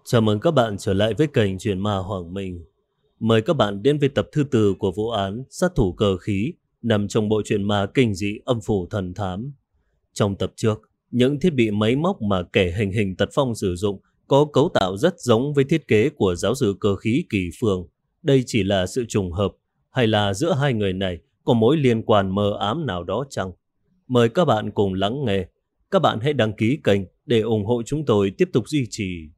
Chào mừng các bạn trở lại với kênh Truyện Ma Hoàng Minh. Mời các bạn đến với tập thứ tư của vụ án sát thủ cờ khí nằm trong bộ truyện ma kinh dị Âm Phủ Thần Thám. Trong tập trước, những thiết bị máy móc mà kẻ hành hình Tật Phong sử dụng có cấu tạo rất giống với thiết kế của giáo sư cơ khí Kỳ Phương. Đây chỉ là sự trùng hợp hay là giữa hai người này có mối liên quan mờ ám nào đó chăng? Mời các bạn cùng lắng nghe. Các bạn hãy đăng ký kênh để ủng hộ chúng tôi tiếp tục duy trì.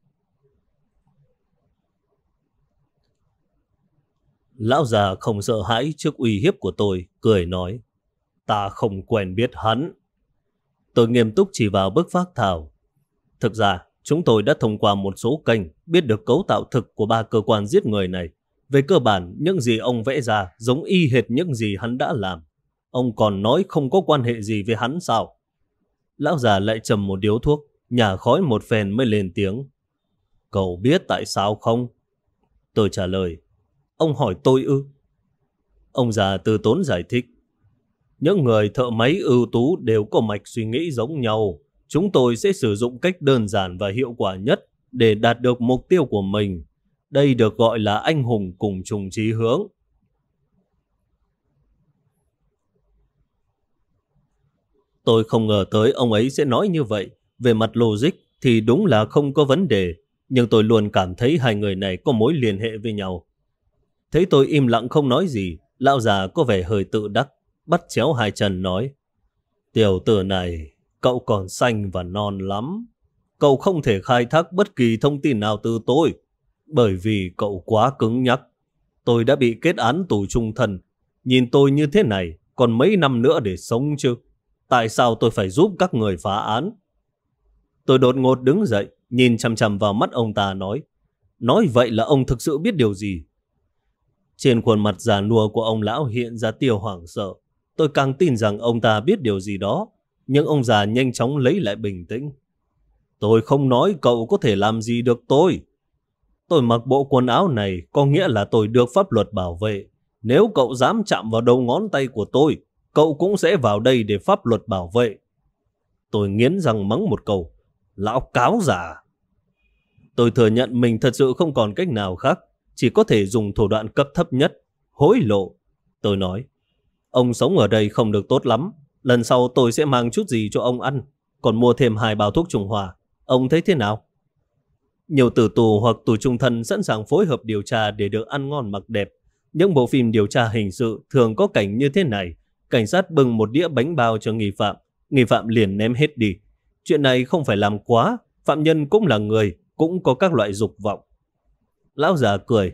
Lão già không sợ hãi trước uy hiếp của tôi, cười nói: Ta không quen biết hắn. Tôi nghiêm túc chỉ vào bức phác thảo. Thực ra, chúng tôi đã thông qua một số kênh biết được cấu tạo thực của ba cơ quan giết người này. Về cơ bản, những gì ông vẽ ra giống y hệt những gì hắn đã làm. Ông còn nói không có quan hệ gì với hắn sao? Lão già lại trầm một điếu thuốc, nhả khói một phen mới lên tiếng. Cậu biết tại sao không? Tôi trả lời. Ông hỏi tôi ư? Ông già từ tốn giải thích. Những người thợ máy ưu tú đều có mạch suy nghĩ giống nhau. Chúng tôi sẽ sử dụng cách đơn giản và hiệu quả nhất để đạt được mục tiêu của mình. Đây được gọi là anh hùng cùng chung chí hướng. Tôi không ngờ tới ông ấy sẽ nói như vậy. Về mặt logic thì đúng là không có vấn đề. Nhưng tôi luôn cảm thấy hai người này có mối liên hệ với nhau. Thấy tôi im lặng không nói gì, lão già có vẻ hơi tự đắc, bắt chéo hai chân nói: Tiểu tử này, cậu còn xanh và non lắm. Cậu không thể khai thác bất kỳ thông tin nào từ tôi, bởi vì cậu quá cứng nhắc. Tôi đã bị kết án tù chung thân. Nhìn tôi như thế này, còn mấy năm nữa để sống chứ? Tại sao tôi phải giúp các người phá án? Tôi đột ngột đứng dậy, nhìn chằm chằm vào mắt ông ta nói vậy là ông thực sự biết điều gì? Trên khuôn mặt già nua của ông lão hiện ra tia hoảng sợ. Tôi càng tin rằng ông ta biết điều gì đó, nhưng ông già nhanh chóng lấy lại bình tĩnh. Tôi không nói cậu có thể làm gì được tôi. Tôi mặc bộ quần áo này có nghĩa là tôi được pháp luật bảo vệ. Nếu cậu dám chạm vào đầu ngón tay của tôi, cậu cũng sẽ vào đây để pháp luật bảo vệ. Tôi nghiến răng mắng một câu: Lão cáo giả. Tôi thừa nhận mình thật sự không còn cách nào khác, chỉ có thể dùng thủ đoạn cấp thấp nhất, hối lộ. Tôi nói: Ông sống ở đây không được tốt lắm. Lần sau tôi sẽ mang chút gì cho ông ăn, còn mua thêm 2 bao thuốc trùng hòa. Ông thấy thế nào? Nhiều tử tù hoặc tù chung thân sẵn sàng phối hợp điều tra để được ăn ngon mặc đẹp. Những bộ phim điều tra hình sự thường có cảnh như thế này. Cảnh sát bưng một đĩa bánh bao cho nghi phạm liền ném hết đi. Chuyện này không phải làm quá, phạm nhân cũng là người, cũng có các loại dục vọng. Lão già cười.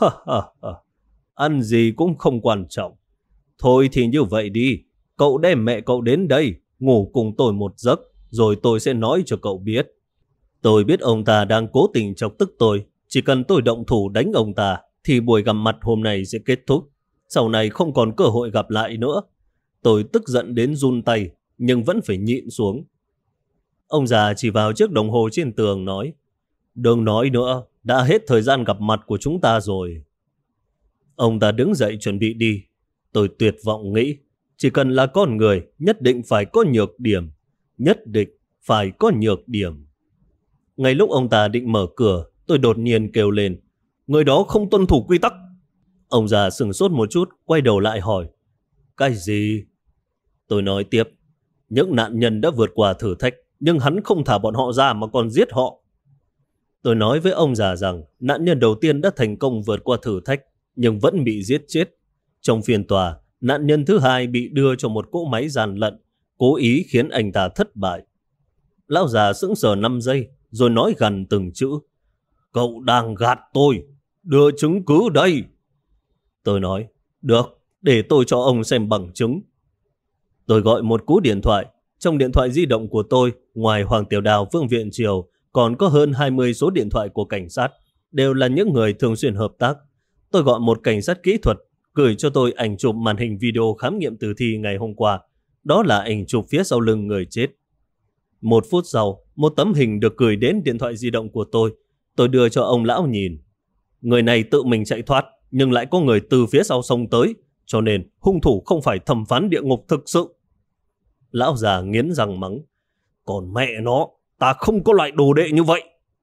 Ăn gì cũng không quan trọng. Thôi thì như vậy đi, cậu đem mẹ cậu đến đây, ngủ cùng tôi một giấc, rồi tôi sẽ nói cho cậu biết. Tôi biết ông ta đang cố tình chọc tức tôi. Chỉ cần tôi động thủ đánh ông ta thì buổi gặp mặt hôm nay sẽ kết thúc. Sau này không còn cơ hội gặp lại nữa. Tôi tức giận đến run tay, nhưng vẫn phải nhịn xuống. Ông già chỉ vào chiếc đồng hồ trên tường nói: Đừng nói nữa, đã hết thời gian gặp mặt của chúng ta rồi. Ông ta đứng dậy chuẩn bị đi. Tôi tuyệt vọng nghĩ, chỉ cần là con người, nhất định phải có nhược điểm. Nhất định phải có nhược điểm. Ngay lúc ông ta định mở cửa, tôi đột nhiên kêu lên: Người đó không tuân thủ quy tắc. Ông già sửng sốt một chút, quay đầu lại hỏi: Cái gì? Tôi nói tiếp: Những nạn nhân đã vượt qua thử thách, nhưng hắn không thả bọn họ ra mà còn giết họ. Tôi nói với ông già rằng nạn nhân đầu tiên đã thành công vượt qua thử thách, nhưng vẫn bị giết chết. Trong phiên tòa, nạn nhân thứ hai bị đưa cho một cỗ máy gian lận, cố ý khiến anh ta thất bại. Lão già sững sờ 5 giây, rồi nói gằn từng chữ: Cậu đang gạt tôi, đưa chứng cứ đây. Tôi nói: Được, để tôi cho ông xem bằng chứng. Tôi gọi một cú điện thoại. Trong điện thoại di động của tôi, ngoài Hoàng Tiểu Đào, Vương Viện Triều, còn có hơn 20 số điện thoại của cảnh sát, đều là những người thường xuyên hợp tác. Tôi gọi một cảnh sát kỹ thuật, gửi cho tôi ảnh chụp màn hình video khám nghiệm tử thi ngày hôm qua. Đó là ảnh chụp phía sau lưng người chết. 1 phút sau, một tấm hình được gửi đến điện thoại di động của tôi. Tôi đưa cho ông lão nhìn. Người này tự mình chạy thoát, nhưng lại có người từ phía sau xông tới, cho nên hung thủ không phải thẩm phán địa ngục thực sự. Lão già nghiến răng mắng: Còn mẹ nó, ta không có loại đồ đệ như vậy.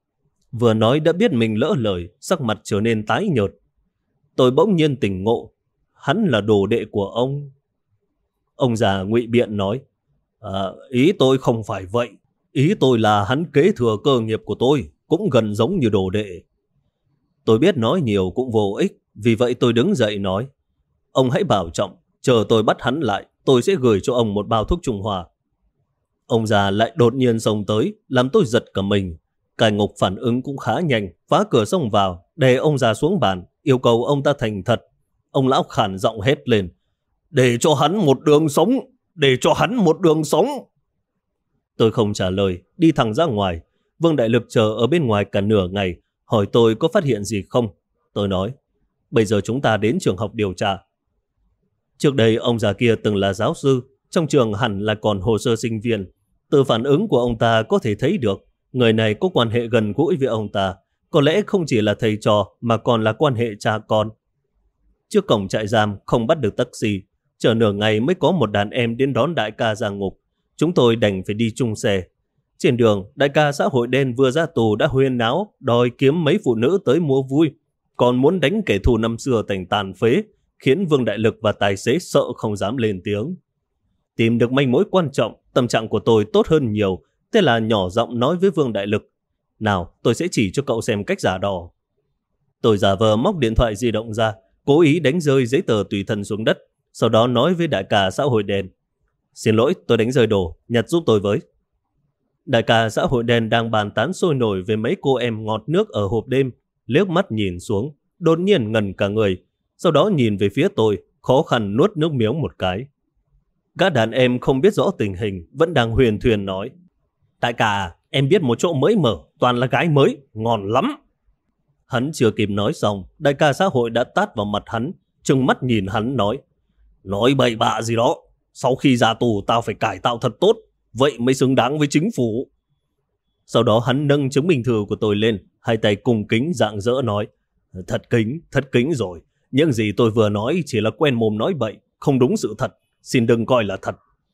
Vừa nói đã biết mình lỡ lời, sắc mặt trở nên tái nhợt. Tôi bỗng nhiên tỉnh ngộ, hắn là đồ đệ của ông. Ông già ngụy biện nói, ý tôi không phải vậy. Ý tôi là hắn kế thừa cơ nghiệp của tôi, cũng gần giống như đồ đệ. Tôi biết nói nhiều cũng vô ích, vì vậy tôi đứng dậy nói, ông hãy bảo trọng, chờ tôi bắt hắn lại, tôi sẽ gửi cho ông một bao thuốc trung hòa. Ông già lại đột nhiên xông tới, làm tôi giật cả mình. Cai Ngục phản ứng cũng khá nhanh, phá cửa xông vào, đè ông già xuống bàn, yêu cầu ông ta thành thật. Ông lão khản giọng hét lên, để cho hắn một đường sống, để cho hắn một đường sống. Tôi không trả lời, đi thẳng ra ngoài. Vương Đại Lực chờ ở bên ngoài cả nửa ngày, hỏi tôi có phát hiện gì không. Tôi nói, bây giờ chúng ta đến trường học điều tra. Trước đây ông già kia từng là giáo sư, trong trường hẳn là còn hồ sơ sinh viên. Từ phản ứng của ông ta có thể thấy được, người này có quan hệ gần gũi với ông ta, có lẽ không chỉ là thầy trò mà còn là quan hệ cha con. Trước cổng trại giam không bắt được taxi, chờ nửa ngày mới có một đàn em đến đón đại ca ra ngục. Chúng tôi đành phải đi chung xe. Trên đường, đại ca xã hội đen vừa ra tù đã huyên náo, đòi kiếm mấy phụ nữ tới mua vui, còn muốn đánh kẻ thù năm xưa thành tàn phế, khiến Vương Đại Lực và tài xế sợ không dám lên tiếng. Tìm được manh mối quan trọng, tâm trạng của tôi tốt hơn nhiều, thế là nhỏ giọng nói với Vương Đại Lực, nào, tôi sẽ chỉ cho cậu xem cách giả đò. Tôi giả vờ móc điện thoại di động ra, cố ý đánh rơi giấy tờ tùy thân xuống đất, sau đó nói với đại ca xã hội đen, xin lỗi, tôi đánh rơi đồ, nhặt giúp tôi với. Đại ca xã hội đen đang bàn tán sôi nổi về mấy cô em ngọt nước ở hộp đêm, liếc mắt nhìn xuống, đột nhiên ngẩn cả người, sau đó nhìn về phía tôi, khó khăn nuốt nước miếng một cái. Các đàn em không biết rõ tình hình, vẫn đang huyền thuyền nói, đại ca, em biết một chỗ mới mở, toàn là gái mới, ngon lắm. Hắn chưa kịp nói xong, đại ca xã hội đã tát vào mặt hắn, trừng mắt nhìn hắn nói bậy bạ gì đó, sau khi ra tù tao phải cải tạo thật tốt, vậy mới xứng đáng với chính phủ. Sau đó hắn nâng chứng minh thư của tôi lên, hai tay cung kính rạng rỡ nói, thật kính rồi, những gì tôi vừa nói chỉ là quen mồm nói bậy, không đúng sự thật, xin đừng coi là thật.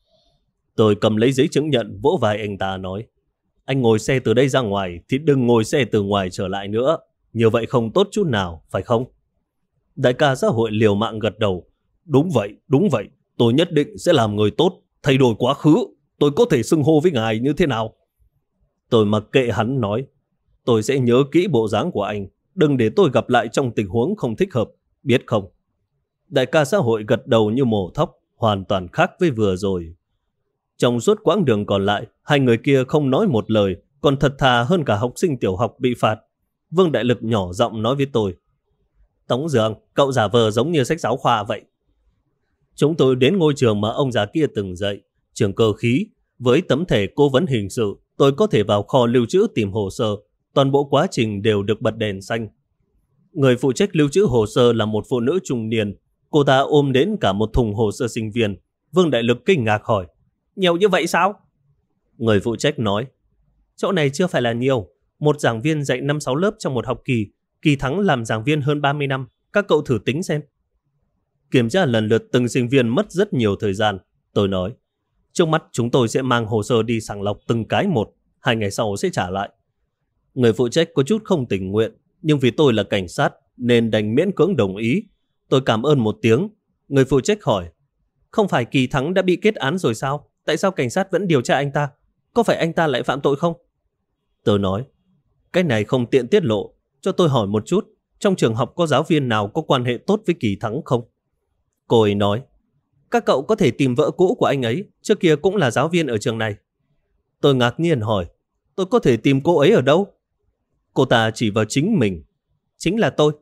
Tôi cầm lấy giấy chứng nhận vỗ vai anh ta nói, anh ngồi xe từ đây ra ngoài thì đừng ngồi xe từ ngoài trở lại nữa, như vậy không tốt chút nào, phải không? Đại ca xã hội liều mạng gật đầu, đúng vậy, tôi nhất định sẽ làm người tốt, thay đổi quá khứ, tôi có thể xưng hô với ngài như thế nào? Tôi mặc kệ hắn nói, tôi sẽ nhớ kỹ bộ dáng của anh, đừng để tôi gặp lại trong tình huống không thích hợp, biết không? Đại ca xã hội gật đầu như mổ thóc, hoàn toàn khác với vừa rồi. Trong suốt quãng đường còn lại, hai người kia không nói một lời, còn thật thà hơn cả học sinh tiểu học bị phạt. Vương Đại Lực nhỏ giọng nói với tôi, Tống Dương, cậu giả vờ giống như sách giáo khoa vậy. Chúng tôi đến ngôi trường mà ông già kia từng dạy, trường cơ khí. Với tấm thẻ cố vấn hình sự, tôi có thể vào kho lưu trữ tìm hồ sơ. Toàn bộ quá trình đều được bật đèn xanh. Người phụ trách lưu trữ hồ sơ là một phụ nữ trung niên. Cô ta ôm đến cả một thùng hồ sơ sinh viên. Vương Đại Lực kinh ngạc hỏi, nhiều như vậy sao? Người phụ trách nói, chỗ này chưa phải là nhiều. Một giảng viên dạy 5-6 lớp trong một học kỳ. Kỳ Thắng làm giảng viên hơn 30 năm. Các cậu thử tính xem. Kiểm tra lần lượt từng sinh viên mất rất nhiều thời gian. Tôi nói, trước mắt chúng tôi sẽ mang hồ sơ đi sàng lọc từng cái một, 2 ngày sau sẽ trả lại. Người phụ trách có chút không tình nguyện, nhưng vì tôi là cảnh sát nên đành miễn cưỡng đồng ý. Tôi cảm ơn một tiếng. Người phụ trách hỏi, không phải Kỳ Thắng đã bị kết án rồi sao? Tại sao cảnh sát vẫn điều tra anh ta? Có phải anh ta lại phạm tội không? Tôi nói, cái này không tiện tiết lộ. Cho tôi hỏi một chút, trong trường học có giáo viên nào có quan hệ tốt với Kỳ Thắng không? Cô ấy nói, các cậu có thể tìm vợ cũ của anh ấy, trước kia cũng là giáo viên ở trường này. Tôi ngạc nhiên hỏi, tôi có thể tìm cô ấy ở đâu? Cô ta chỉ vào chính mình. Chính là tôi.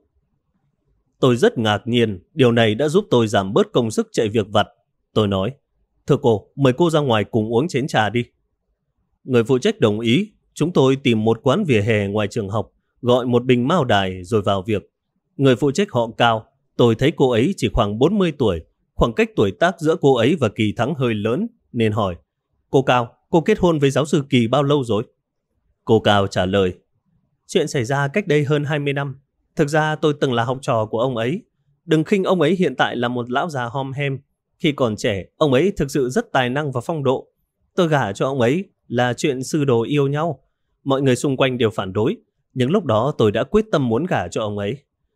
Tôi rất ngạc nhiên, điều này đã giúp tôi giảm bớt công sức chạy việc vặt. Tôi nói, thưa cô, mời cô ra ngoài cùng uống chén trà đi. Người phụ trách đồng ý. Chúng tôi tìm một quán vỉa hè ngoài trường học, gọi một bình mao đài rồi vào việc. Người phụ trách họ Cao, tôi thấy cô ấy chỉ khoảng 40 tuổi, khoảng cách tuổi tác giữa cô ấy và Kỳ Thắng hơi lớn, nên hỏi, cô Cao, cô kết hôn với giáo sư Kỳ bao lâu rồi? Cô Cao trả lời, chuyện xảy ra cách đây hơn 20 năm. Thực ra tôi từng là học trò của ông ấy. Đừng khinh ông ấy hiện tại là một lão già hom hem. Khi còn trẻ, ông ấy thực sự rất tài năng và phong độ. Tôi gả cho ông ấy là chuyện sư đồ yêu nhau. Mọi người xung quanh đều phản đối. Nhưng lúc đó tôi đã quyết tâm muốn gả cho ông ấy.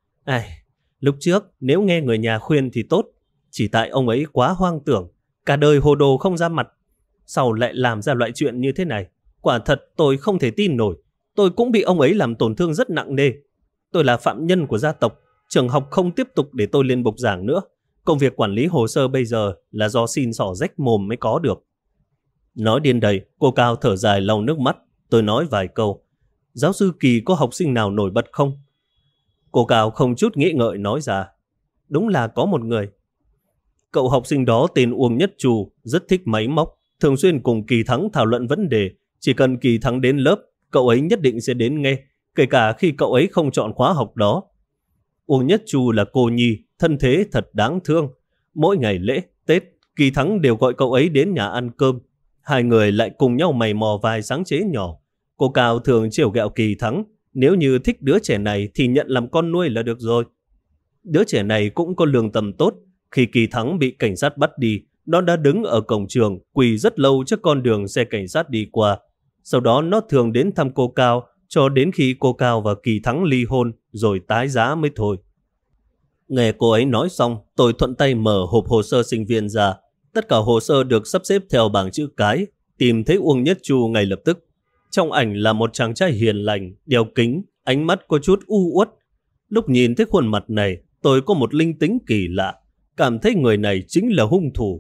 Lúc trước nếu nghe người nhà khuyên thì tốt, chỉ tại ông ấy quá hoang tưởng, cả đời hồ đồ không ra mặt, sau lại làm ra loại chuyện như thế này. Quả thật tôi không thể tin nổi. Tôi cũng bị ông ấy làm tổn thương rất nặng nề. Tôi là phạm nhân của gia tộc, trường học không tiếp tục để tôi lên bục giảng nữa. Công việc quản lý hồ sơ bây giờ là do xin xỏ rách mồm mới có được. Nói đến đây, cô Cao thở dài lau nước mắt. Tôi nói vài câu. Giáo sư Kỳ có học sinh nào nổi bật không? Cô Cao không chút nghĩ ngợi nói ra. Đúng là có một người. Cậu học sinh đó tên Uông Nhất Trù, rất thích máy móc, thường xuyên cùng Kỳ Thắng thảo luận vấn đề. Chỉ cần Kỳ Thắng đến lớp, cậu ấy nhất định sẽ đến nghe, kể cả khi cậu ấy không chọn khóa học đó. Uông Nhất Trù là cô nhi, thân thế thật đáng thương. Mỗi ngày lễ, Tết, Kỳ Thắng đều gọi cậu ấy đến nhà ăn cơm. Hai người lại cùng nhau mày mò vài sáng chế nhỏ. Cô Cao thường trêu ghẹo Kỳ Thắng, nếu như thích đứa trẻ này thì nhận làm con nuôi là được rồi. Đứa trẻ này cũng có lương tâm tốt. Khi Kỳ Thắng bị cảnh sát bắt đi, nó đã đứng ở cổng trường, quỳ rất lâu trước con đường xe cảnh sát đi qua. Sau đó nó thường đến thăm cô Cao, cho đến khi cô Cao và Kỳ Thắng ly hôn, rồi tái giá mới thôi. Nghe cô ấy nói xong, tôi thuận tay mở hộp hồ sơ sinh viên ra. Tất cả hồ sơ được sắp xếp theo bảng chữ cái. Tìm thấy Uông Nhất Chu ngay lập tức. Trong ảnh là một chàng trai hiền lành, đeo kính, ánh mắt có chút u uất. Lúc nhìn thấy khuôn mặt này, tôi có một linh tính kỳ lạ, cảm thấy người này chính là hung thủ.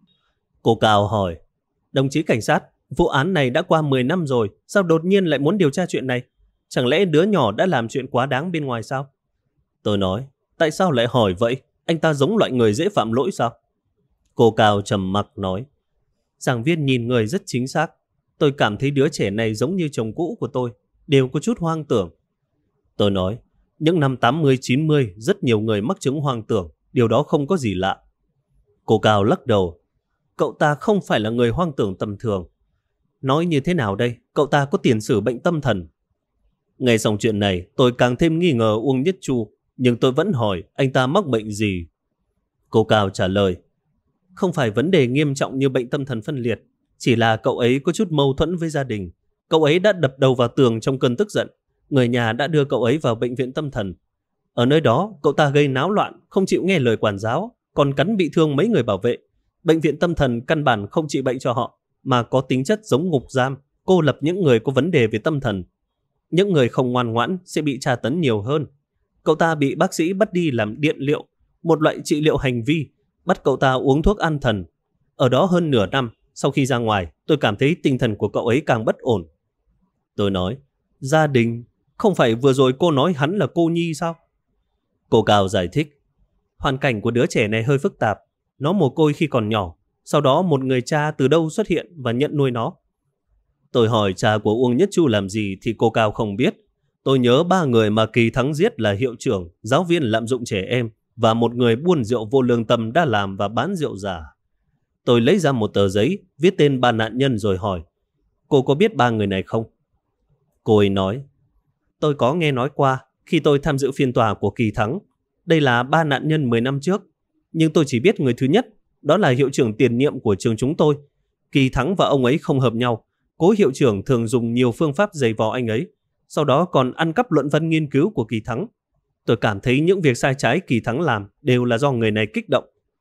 Cô Cao hỏi, đồng chí cảnh sát, vụ án này đã qua 10 năm rồi, sao đột nhiên lại muốn điều tra chuyện này? Chẳng lẽ đứa nhỏ đã làm chuyện quá đáng bên ngoài sao? Tôi nói, tại sao lại hỏi vậy? Anh ta giống loại người dễ phạm lỗi sao? Cô Cao trầm mặc nói, giảng viên nhìn người rất chính xác. Tôi cảm thấy đứa trẻ này giống như chồng cũ của tôi, đều có chút hoang tưởng. Tôi nói, những năm 80-90 rất nhiều người mắc chứng hoang tưởng, điều đó không có gì lạ. Cô Cao lắc đầu, cậu ta không phải là người hoang tưởng tầm thường. Nói như thế nào đây, cậu ta có tiền sử bệnh tâm thần. Nghe xong chuyện này, tôi càng thêm nghi ngờ Uông Nhất Chu, nhưng tôi vẫn hỏi anh ta mắc bệnh gì. Cô Cao trả lời, không phải vấn đề nghiêm trọng như bệnh tâm thần phân liệt, chỉ là cậu ấy có chút mâu thuẫn với gia đình. Cậu ấy đã đập đầu vào tường trong cơn tức giận. Người nhà đã đưa cậu ấy vào bệnh viện tâm thần. Ở nơi đó, cậu ta gây náo loạn, không chịu nghe lời quản giáo, còn cắn bị thương mấy người bảo vệ. Bệnh viện tâm thần căn bản không trị bệnh cho họ, mà có tính chất giống ngục giam, cô lập những người có vấn đề về tâm thần. Những người không ngoan ngoãn sẽ bị tra tấn nhiều hơn. Cậu ta bị bác sĩ bắt đi làm điện liệu, một loại trị liệu hành vi, bắt cậu ta uống thuốc an thần. Ở đó hơn nửa năm, sau khi ra ngoài, tôi cảm thấy tinh thần của cậu ấy càng bất ổn. Tôi nói, gia đình, không phải vừa rồi cô nói hắn là cô nhi sao? Cô Cao giải thích, hoàn cảnh của đứa trẻ này hơi phức tạp. Nó mồ côi khi còn nhỏ, sau đó một người cha từ đâu xuất hiện và nhận nuôi nó. Tôi hỏi cha của Uông Nhất Chu làm gì thì cô Cao không biết. Tôi nhớ 3 người mà Kỳ Thắng giết là hiệu trưởng, giáo viên lạm dụng trẻ em và một người buôn rượu vô lương tâm đã làm và bán rượu giả. Tôi lấy ra một tờ giấy, viết tên 3 nạn nhân rồi hỏi, cô có biết 3 người này không? Cô ấy nói, tôi có nghe nói qua khi tôi tham dự phiên tòa của Kỳ Thắng. Đây là 3 nạn nhân 10 năm trước, nhưng tôi chỉ biết người thứ nhất, đó là hiệu trưởng tiền nhiệm của trường chúng tôi. Kỳ Thắng và ông ấy không hợp nhau. Cố hiệu trưởng thường dùng nhiều phương pháp giày vò anh ấy, sau đó còn ăn cắp luận văn nghiên cứu của Kỳ Thắng. Tôi cảm thấy những việc sai trái Kỳ Thắng làm đều là do người này kích động.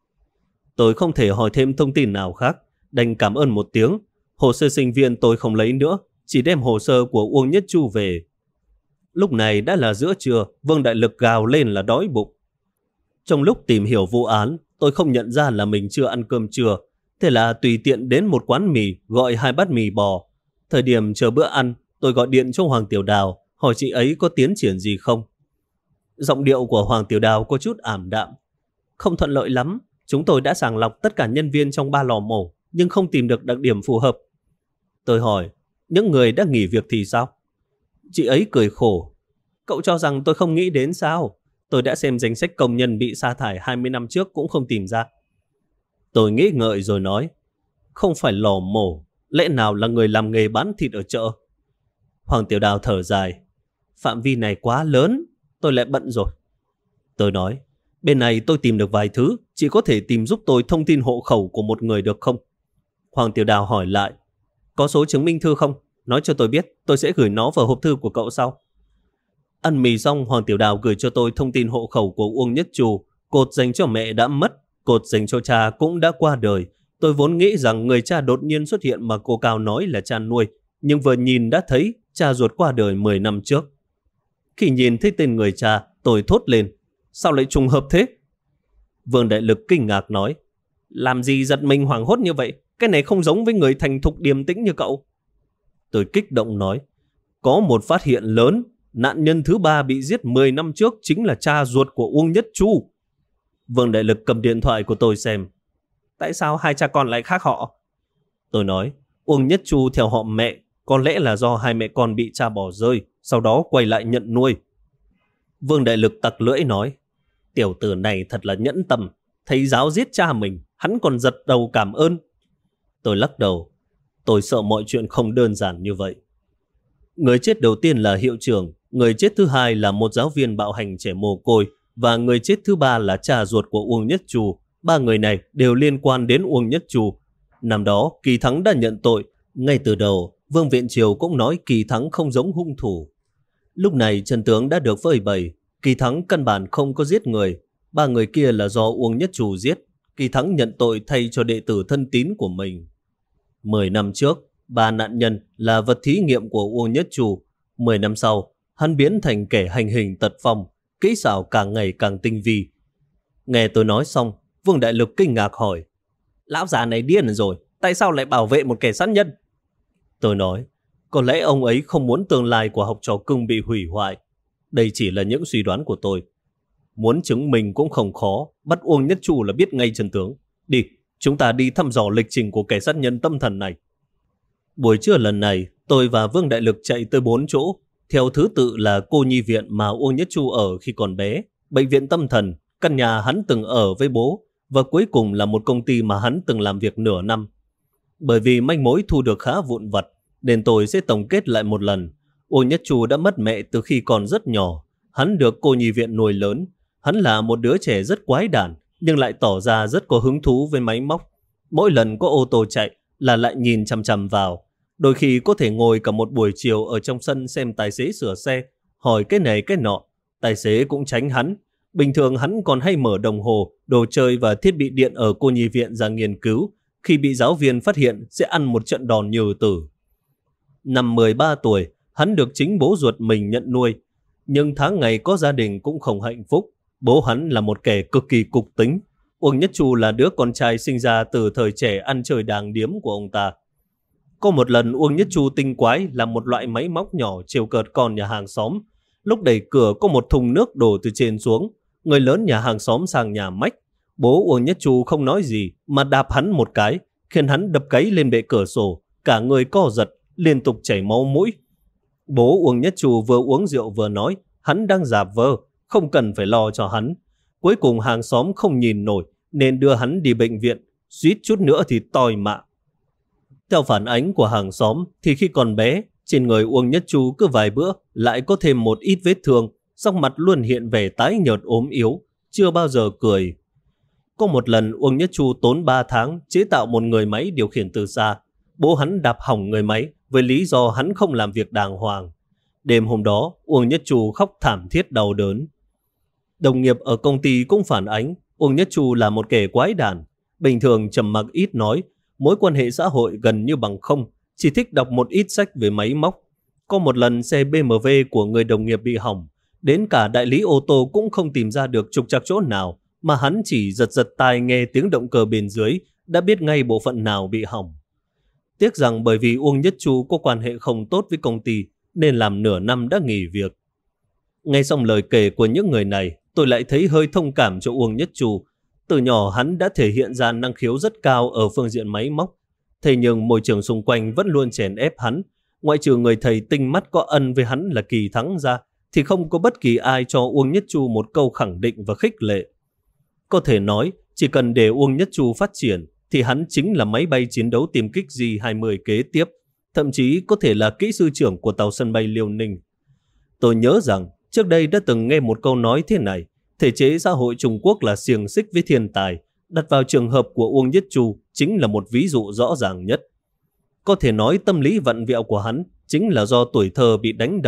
Tôi không thể hỏi thêm thông tin nào khác, đành cảm ơn một tiếng. Hồ sơ sinh viên tôi không lấy nữa, chỉ đem hồ sơ của Uông Nhất Chu về. Lúc này đã là giữa trưa, Vương Đại Lực gào lên là đói bụng. Trong lúc tìm hiểu vụ án, tôi không nhận ra là mình chưa ăn cơm trưa. Thế là tùy tiện đến một quán mì, gọi 2 bát mì bò. Thời điểm chờ bữa ăn, tôi gọi điện cho Hoàng Tiểu Đào, hỏi chị ấy có tiến triển gì không. Giọng điệu của Hoàng Tiểu Đào có chút ảm đạm. Không thuận lợi lắm, chúng tôi đã sàng lọc tất cả nhân viên trong 3 lò mổ, nhưng không tìm được đặc điểm phù hợp. Tôi hỏi, những người đã nghỉ việc thì sao? Chị ấy cười khổ. Cậu cho rằng tôi không nghĩ đến sao? Tôi đã xem danh sách công nhân bị sa thải 20 năm trước cũng không tìm ra. Tôi nghĩ ngợi rồi nói, không phải lò mổ, lẽ nào là người làm nghề bán thịt ở chợ? Hoàng Tiểu Đào thở dài, phạm vi này quá lớn, tôi lại bận rồi. Tôi nói, bên này tôi tìm được vài thứ, chỉ có thể tìm giúp tôi thông tin hộ khẩu của một người được không? Hoàng Tiểu Đào hỏi lại, có số chứng minh thư không? Nói cho tôi biết, tôi sẽ gửi nó vào hộp thư của cậu sau. Ăn mì xong, Hoàng Tiểu Đào gửi cho tôi thông tin hộ khẩu của Uông Nhất Trù. Cột dành cho mẹ đã mất, cột dành cho cha cũng đã qua đời. Tôi vốn nghĩ rằng người cha đột nhiên xuất hiện mà cô Cao nói là cha nuôi, nhưng vừa nhìn đã thấy cha ruột qua đời 10 năm trước. Khi nhìn thấy tên người cha, tôi thốt lên, sao lại trùng hợp thế? Vương Đại Lực kinh ngạc nói, làm gì giật mình hoảng hốt như vậy? Cái này không giống với người thành thục điềm tĩnh như cậu. Tôi kích động nói, có một phát hiện lớn, nạn nhân thứ 3 bị giết 10 năm trước chính là cha ruột của Uông Nhất Chu. Vương Đại Lực cầm điện thoại của tôi xem. Tại sao hai cha con lại khác họ? Tôi nói, Uông Nhất Chu theo họ mẹ, có lẽ là do hai mẹ con bị cha bỏ rơi, sau đó quay lại nhận nuôi. Vương Đại Lực tặc lưỡi nói, tiểu tử này thật là nhẫn tâm, thấy giáo giết cha mình, hắn còn giật đầu cảm ơn. Tôi lắc đầu, tôi sợ mọi chuyện không đơn giản như vậy. Người chết đầu tiên là hiệu trưởng, người chết thứ hai là một giáo viên bạo hành trẻ mồ côi, và người chết thứ 3 là cha ruột của Uông Nhất Chu. 3 người này đều liên quan đến Uông Nhất Chu. Năm đó, Kỳ Thắng đã nhận tội. Ngay từ đầu, Vương Viện Triều cũng nói Kỳ Thắng không giống hung thủ. Lúc này chân tướng đã được phơi bày. Kỳ Thắng căn bản không có giết người. 3 người kia là do Uông Nhất Chu giết. Kỳ Thắng nhận tội thay cho đệ tử thân tín của mình. 10 năm trước, 3 nạn nhân là vật thí nghiệm của Uông Nhất Chu. 10 năm sau, hắn biến thành kẻ hành hình tật phong, kỹ xảo càng ngày càng tinh vi. Nghe tôi nói xong, Vương Đại Lực kinh ngạc hỏi, lão già này điên rồi, tại sao lại bảo vệ một kẻ sát nhân? Tôi nói, có lẽ ông ấy không muốn tương lai của học trò cưng bị hủy hoại. Đây chỉ là những suy đoán của tôi. Muốn chứng minh cũng không khó, bắt Uông Nhất Chu là biết ngay chân tướng. Đi, chúng ta đi thăm dò lịch trình của kẻ sát nhân tâm thần này. Buổi trưa lần này, tôi và Vương Đại Lực chạy tới 4 chỗ. Theo thứ tự là cô nhi viện mà Uông Nhất Chu ở khi còn bé, bệnh viện tâm thần, căn nhà hắn từng ở với bố, và cuối cùng là một công ty mà hắn từng làm việc nửa năm. Bởi vì manh mối thu được khá vụn vặt, nên tôi sẽ tổng kết lại một lần. Uông Nhất Chu đã mất mẹ từ khi còn rất nhỏ. Hắn được cô nhi viện nuôi lớn. Hắn là một đứa trẻ rất quái đản, nhưng lại tỏ ra rất có hứng thú với máy móc. Mỗi lần có ô tô chạy là lại nhìn chằm chằm vào. Đôi khi có thể ngồi cả một buổi chiều ở trong sân xem tài xế sửa xe, hỏi cái này cái nọ. Tài xế cũng tránh hắn. Bình thường hắn còn hay mở đồng hồ, đồ chơi và thiết bị điện ở cô nhi viện ra nghiên cứu. Khi bị giáo viên phát hiện sẽ ăn một trận đòn như tử. Năm 13 tuổi, hắn được chính bố ruột mình nhận nuôi. Nhưng tháng ngày có gia đình cũng không hạnh phúc. Bố hắn là một kẻ cực kỳ cục tính. Uông Nhất Chu là đứa con trai sinh ra từ thời trẻ ăn chơi đàng điếm của ông ta. Có một lần Uông Nhất Chu tinh quái làm một loại máy móc nhỏ trêu cợt con nhà hàng xóm. Lúc đẩy cửa có một thùng nước đổ từ trên xuống. Người lớn nhà hàng xóm sang nhà mách. Bố Uông Nhất Chu không nói gì mà đạp hắn một cái, khiến hắn đập gáy lên bệ cửa sổ, cả người co giật, liên tục chảy máu mũi. Bố Uông Nhất Chu vừa uống rượu vừa nói, hắn đang giả vờ, không cần phải lo cho hắn. Cuối cùng hàng xóm không nhìn nổi nên đưa hắn đi bệnh viện, suýt chút nữa thì toi mạng. Theo phản ánh của hàng xóm thì khi còn bé, trên người Uông Nhất Chu cứ vài bữa lại có thêm một ít vết thương, sắc mặt luôn hiện vẻ tái nhợt ốm yếu, chưa bao giờ cười. Có một lần Uông Nhất Chu tốn 3 tháng chế tạo một người máy điều khiển từ xa. Bố hắn đạp hỏng người máy với lý do hắn không làm việc đàng hoàng. Đêm hôm đó, Uông Nhất Chu khóc thảm thiết đau đớn. Đồng nghiệp ở công ty cũng phản ánh Uông Nhất Chu là một kẻ quái đản, bình thường trầm mặc ít nói, mối quan hệ xã hội gần như bằng không, chỉ thích đọc một ít sách về máy móc. Có một lần xe BMW của người đồng nghiệp bị hỏng, đến cả đại lý ô tô cũng không tìm ra được trục trặc chỗ nào, mà hắn chỉ giật giật tai nghe tiếng động cơ bên dưới đã biết ngay bộ phận nào bị hỏng. Tiếc rằng bởi vì Uông Nhất Chu có quan hệ không tốt với công ty nên làm nửa năm đã nghỉ việc. Nghe xong lời kể của những người này, tôi lại thấy hơi thông cảm cho Uông Nhất Chu. Từ nhỏ hắn đã thể hiện ra năng khiếu rất cao ở phương diện máy móc. Thế nhưng môi trường xung quanh vẫn luôn chèn ép hắn. Ngoại trừ người thầy tinh mắt có ân với hắn là Kỳ Thắng ra, thì không có bất kỳ ai cho Uông Nhất Chu một câu khẳng định và khích lệ. Có thể nói, chỉ cần để Uông Nhất Chu phát triển, thì hắn chính là máy bay chiến đấu tiêm kích J-20 kế tiếp, thậm chí có thể là kỹ sư trưởng của tàu sân bay Liêu Ninh. Tôi nhớ rằng, trước đây đã từng nghe một câu nói thế này, thể chế xã hội Trung Quốc là xiềng xích với thiên tài, đặt vào trường hợp của Uông Nhất Chu chính là một ví dụ rõ ràng nhất. Có thể nói tâm lý vặn vẹo của hắn chính là do tuổi thơ bị đánh đập,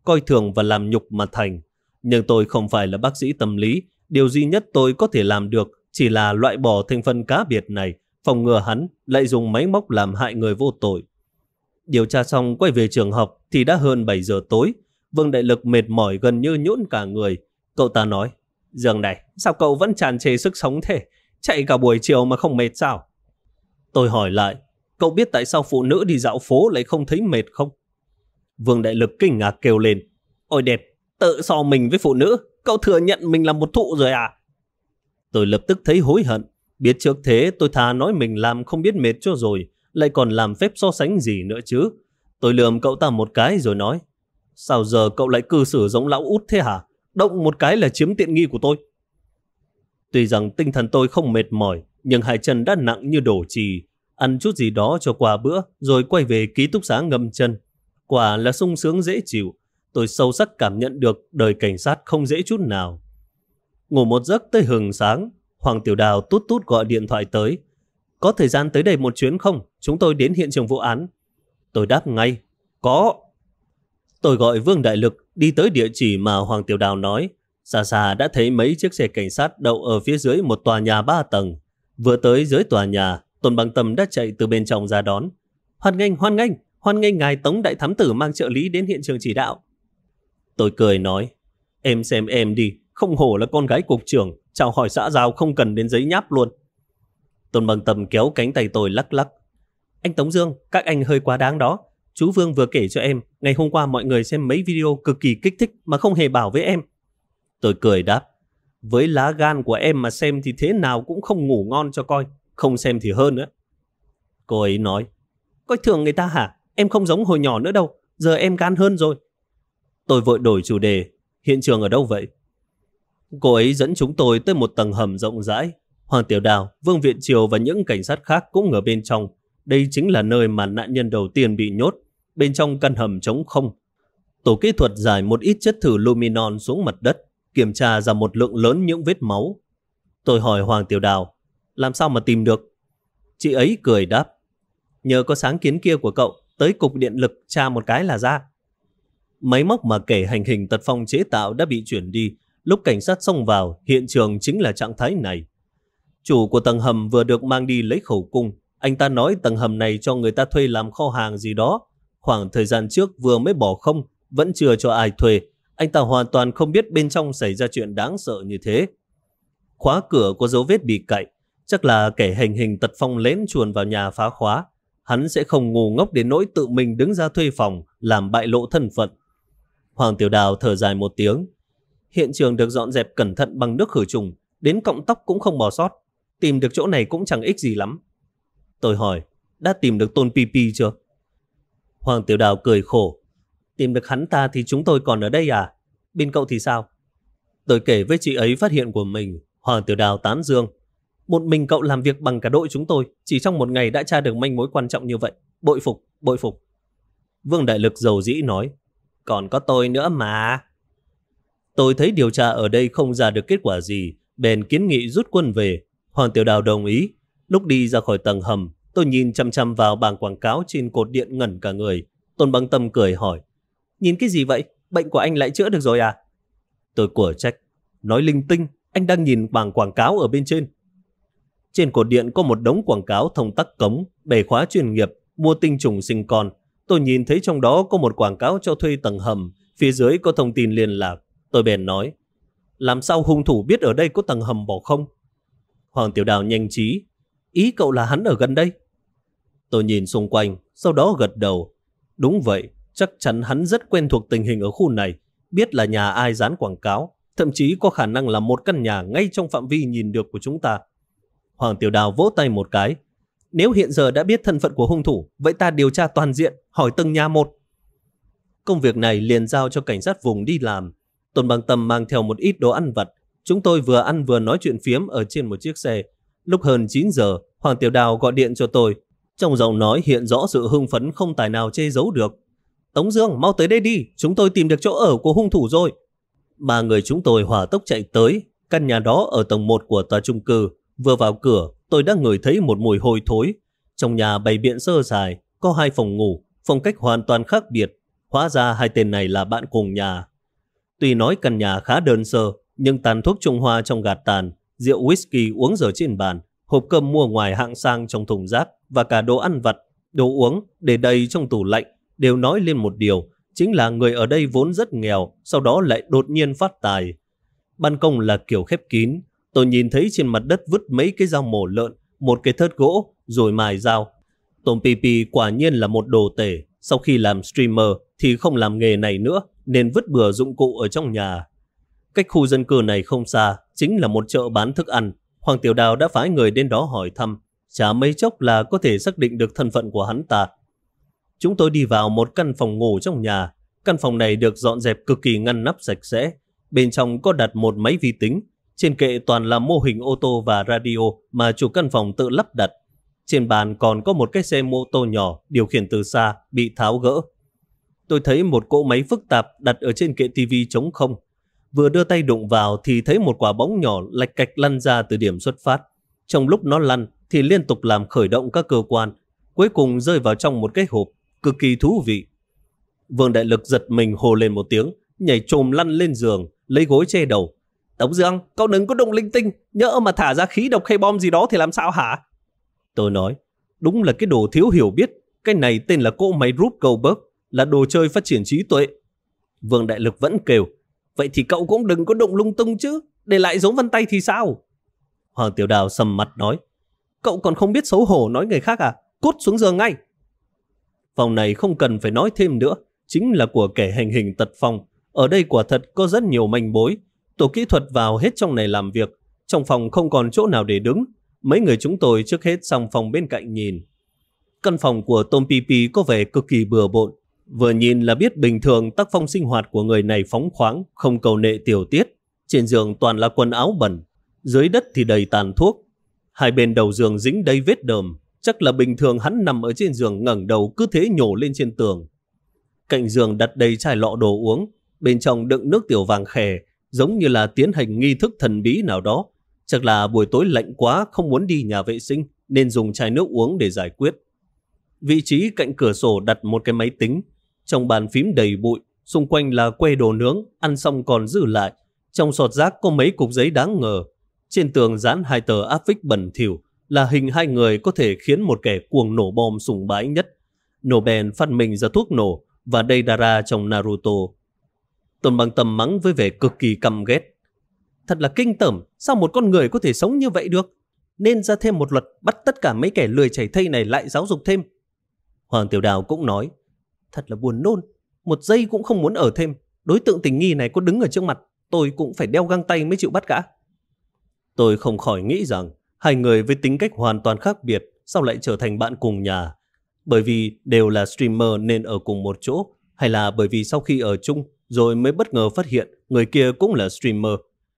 coi thường và làm nhục mà thành. Nhưng tôi không phải là bác sĩ tâm lý. Điều duy nhất tôi có thể làm được chỉ là loại bỏ thành phần cá biệt này, phòng ngừa hắn lại dùng máy móc làm hại người vô tội. Điều tra xong quay về trường học thì đã hơn 7 giờ tối. Vương Đại Lực mệt mỏi gần như nhũn cả người. Cậu ta nói, Dương này, sao cậu vẫn tràn trề sức sống thế? Chạy cả buổi chiều mà không mệt sao? Tôi hỏi lại, cậu biết tại sao phụ nữ đi dạo phố lại không thấy mệt không? Vương Đại Lực kinh ngạc kêu lên, ôi đẹp, tự so mình với phụ nữ, cậu thừa nhận mình là một thụ rồi à? Tôi lập tức thấy hối hận. Biết trước thế tôi thà nói mình làm không biết mệt cho rồi, lại còn làm phép so sánh gì nữa chứ. Tôi lườm cậu ta một cái rồi nói, sao giờ cậu lại cư xử giống lão út thế hả? Động một cái là chiếm tiện nghi của tôi. Tuy rằng tinh thần tôi không mệt mỏi, nhưng hai chân đã nặng như đổ chì. Ăn chút gì đó cho qua bữa, rồi quay về ký túc xá ngâm chân. Quả là sung sướng dễ chịu. Tôi sâu sắc cảm nhận được đời cảnh sát không dễ chút nào. Ngủ một giấc tới hừng sáng, Hoàng Tiểu Đào tút tút gọi điện thoại tới. Có thời gian tới đây một chuyến không? Chúng tôi đến hiện trường vụ án. Tôi đáp ngay, có. Tôi gọi Vương Đại Lực đi tới địa chỉ mà Hoàng Tiểu Đào nói. Xa xa đã thấy mấy chiếc xe cảnh sát đậu ở phía dưới một tòa nhà 3 tầng. Vừa tới dưới tòa nhà, Tôn Bằng Tâm đã chạy từ bên trong ra đón. Hoan nghênh ngài Tống Đại Thám Tử mang trợ lý đến hiện trường chỉ đạo. Tôi cười nói, em xem em đi, không hổ là con gái cục trưởng, chào hỏi xã giao không cần đến giấy nháp luôn. Tôn Bằng Tâm kéo cánh tay tôi lắc lắc. Anh Tống Dương, các anh hơi quá đáng đó. Chú Vương vừa kể cho em, ngày hôm qua mọi người xem mấy video cực kỳ kích thích mà không hề bảo với em. Tôi cười đáp, với lá gan của em mà xem thì thế nào cũng không ngủ ngon cho coi, không xem thì hơn nữa. Cô ấy nói, coi thường người ta hả? Em không giống hồi nhỏ nữa đâu, giờ em gan hơn rồi. Tôi vội đổi chủ đề, hiện trường ở đâu vậy? Cô ấy dẫn chúng tôi tới một tầng hầm rộng rãi. Hoàng Tiểu Đào, Vương Viện Triều và những cảnh sát khác cũng ở bên trong. Đây chính là nơi mà nạn nhân đầu tiên bị nhốt. Bên trong căn hầm trống không. Tổ kỹ thuật giải một ít chất thử luminon xuống mặt đất, kiểm tra ra một lượng lớn những vết máu. Tôi hỏi Hoàng Tiểu Đào, làm sao mà tìm được? Chị ấy cười đáp, nhờ có sáng kiến kia của cậu, tới cục điện lực tra một cái là ra. Máy móc mà kẻ hành hình tật phong chế tạo đã bị chuyển đi. Lúc cảnh sát xông vào, hiện trường chính là trạng thái này. Chủ của tầng hầm vừa được mang đi lấy khẩu cung. Anh ta nói tầng hầm này cho người ta thuê làm kho hàng gì đó. Khoảng thời gian trước vừa mới bỏ không, vẫn chưa cho ai thuê. Anh ta hoàn toàn không biết bên trong xảy ra chuyện đáng sợ như thế. Khóa cửa có dấu vết bị cạy. Chắc là kẻ hành hình tật phong lén chuồn vào nhà phá khóa. Hắn sẽ không ngu ngốc đến nỗi tự mình đứng ra thuê phòng, làm bại lộ thân phận. Hoàng Tiểu Đào thở dài một tiếng. Hiện trường được dọn dẹp cẩn thận bằng nước khử trùng, đến cọng tóc cũng không bỏ sót. Tìm được chỗ này cũng chẳng ích gì lắm. Tôi hỏi, đã tìm được Tôn Pi Pi chưa? Hoàng Tiểu Đào cười khổ. Tìm được hắn ta thì chúng tôi còn ở đây à? Bên cậu thì sao? Tôi kể với chị ấy phát hiện của mình. Hoàng Tiểu Đào tán dương. Một mình cậu làm việc bằng cả đội chúng tôi, chỉ trong một ngày đã tra được manh mối quan trọng như vậy. Bội phục, bội phục. Vương Đại Lực dầu dĩ nói, còn có tôi nữa mà. Tôi thấy điều tra ở đây không ra được kết quả gì, bèn kiến nghị rút quân về. Hoàng Tiểu Đào đồng ý. Lúc đi ra khỏi tầng hầm, tôi nhìn chăm chăm vào bảng quảng cáo trên cột điện ngẩn cả người. Tôn Bằng Tâm cười hỏi, nhìn cái gì vậy? Bệnh của anh lại chữa được rồi à? Tôi của trách, nói linh tinh, anh đang nhìn bảng quảng cáo ở bên trên. Trên cột điện có một đống quảng cáo thông tắc cống, bẻ khóa chuyên nghiệp, mua tinh trùng sinh con. Tôi nhìn thấy trong đó có một quảng cáo cho thuê tầng hầm, phía dưới có thông tin liên lạc. Tôi bèn nói, làm sao hung thủ biết ở đây có tầng hầm bỏ không? Hoàng Tiểu Đào nhanh trí, ý cậu là hắn ở gần đây? Tôi nhìn xung quanh, sau đó gật đầu. Đúng vậy, chắc chắn hắn rất quen thuộc tình hình ở khu này, biết là nhà ai dán quảng cáo, thậm chí có khả năng là một căn nhà ngay trong phạm vi nhìn được của chúng ta. Hoàng Tiểu Đào vỗ tay một cái. Nếu hiện giờ đã biết thân phận của hung thủ, vậy ta điều tra toàn diện, hỏi từng nhà một. Công việc này liền giao cho cảnh sát vùng đi làm. Tôn Bằng Tâm mang theo một ít đồ ăn vặt. Chúng tôi vừa ăn vừa nói chuyện phiếm ở trên một chiếc xe. Lúc hơn 9 giờ, Hoàng Tiểu Đào gọi điện cho tôi. Trong giọng nói hiện rõ sự hưng phấn không tài nào che giấu được. Tống Dương, mau tới đây đi, chúng tôi tìm được chỗ ở của hung thủ rồi. Ba người chúng tôi hỏa tốc chạy tới. Căn nhà đó ở tầng 1 của tòa chung cư. Vừa vào cửa, tôi đã ngửi thấy một mùi hôi thối. Trong nhà bày biện sơ sài, có 2 phòng ngủ, phong cách hoàn toàn khác biệt. Hóa ra hai tên này là bạn cùng nhà. Tuy nói căn nhà khá đơn sơ, nhưng tàn thuốc Trung Hoa trong gạt tàn, rượu whisky uống dở trên bàn, hộp cơm mua ngoài hạng sang trong thùng rác và cả đồ ăn vặt, đồ uống để đầy trong tủ lạnh đều nói lên một điều, chính là người ở đây vốn rất nghèo, sau đó lại đột nhiên phát tài. Ban công là kiểu khép kín, tôi nhìn thấy trên mặt đất vứt mấy cái dao mổ lợn, một cái thớt gỗ, rồi mài dao. Tom Pipi quả nhiên là một đồ tể, sau khi làm streamer thì không làm nghề này nữa, nên vứt bừa dụng cụ ở trong nhà. Cách khu dân cư này không xa, chính là một chợ bán thức ăn. Hoàng Tiểu Đào đã phái người đến đó hỏi thăm, chả mấy chốc là có thể xác định được thân phận của hắn ta. Chúng tôi đi vào một căn phòng ngủ trong nhà. Căn phòng này được dọn dẹp cực kỳ ngăn nắp sạch sẽ. Bên trong có đặt một máy vi tính. Trên kệ toàn là mô hình ô tô và radio mà chủ căn phòng tự lắp đặt. Trên bàn còn có một cái xe mô tô nhỏ điều khiển từ xa bị tháo gỡ. Tôi thấy một cỗ máy phức tạp đặt ở trên kệ tivi trống không. Vừa đưa tay đụng vào thì thấy một quả bóng nhỏ lạch cạch lăn ra từ điểm xuất phát. Trong lúc nó lăn thì liên tục làm khởi động các cơ quan, cuối cùng rơi vào trong một cái hộp, cực kỳ thú vị. Vương Đại Lực giật mình hô lên một tiếng, nhảy chồm lăn lên giường, lấy gối che đầu. Tống Dương, cậu đừng có động linh tinh, nhỡ mà thả ra khí độc hay bom gì đó thì làm sao hả? Tôi nói, đúng là cái đồ thiếu hiểu biết, cái này tên là cỗ máy Rube Goldberg, là đồ chơi phát triển trí tuệ. Vương Đại Lực vẫn kêu, vậy thì cậu cũng đừng có động lung tung chứ, để lại dấu vân tay thì sao? Hoàng Tiểu Đào sầm mặt nói, cậu còn không biết xấu hổ nói người khác à? Cút xuống giường ngay. Phòng này không cần phải nói thêm nữa, chính là của kẻ hành hình tật phong. Ở đây quả thật có rất nhiều manh mối. Tổ kỹ thuật vào hết trong này làm việc. Trong phòng không còn chỗ nào để đứng. Mấy người chúng tôi trước hết sang phòng bên cạnh nhìn. Căn phòng của Tom Pipi có vẻ cực kỳ bừa bộn. Vừa nhìn là biết bình thường tác phong sinh hoạt của người này phóng khoáng, không cầu nệ tiểu tiết. Trên giường toàn là quần áo bẩn, dưới đất thì đầy tàn thuốc. Hai bên đầu giường dính đầy vết đờm, chắc là bình thường hắn nằm ở trên giường ngẩng đầu cứ thế nhổ lên trên tường. Cạnh giường đặt đầy chai lọ đồ uống, bên trong đựng nước tiểu vàng khè, giống như là tiến hành nghi thức thần bí nào đó. Chắc là buổi tối lạnh quá không muốn đi nhà vệ sinh nên dùng chai nước uống để giải quyết. Vị trí cạnh cửa sổ đặt một cái máy tính, trong bàn phím đầy bụi, xung quanh là que đồ nướng, ăn xong còn dư lại. Trong sọt rác có mấy cục giấy đáng ngờ. Trên tường dán hai tờ áp phích bẩn thỉu, là hình hai người có thể khiến một kẻ cuồng nổ bom sùng bái nhất. Nobel phát minh ra thuốc nổ và Deidara trong Naruto. Tôn Băng Tâm mắng với vẻ cực kỳ căm ghét. Thật là kinh tởm, sao một con người có thể sống như vậy được? Nên ra thêm một luật bắt tất cả mấy kẻ lười chảy thây này lại giáo dục thêm. Hoàng Tiểu Đào cũng nói, thật là buồn nôn, một giây cũng không muốn ở thêm. Đối tượng tình nghi này có đứng ở trước mặt, tôi cũng phải đeo găng tay mới chịu bắt cả. Tôi không khỏi nghĩ rằng hai người với tính cách hoàn toàn khác biệt sao lại trở thành bạn cùng nhà. Bởi vì đều là streamer nên ở cùng một chỗ, hay là bởi vì sau khi ở chung rồi mới bất ngờ phát hiện người kia cũng là streamer.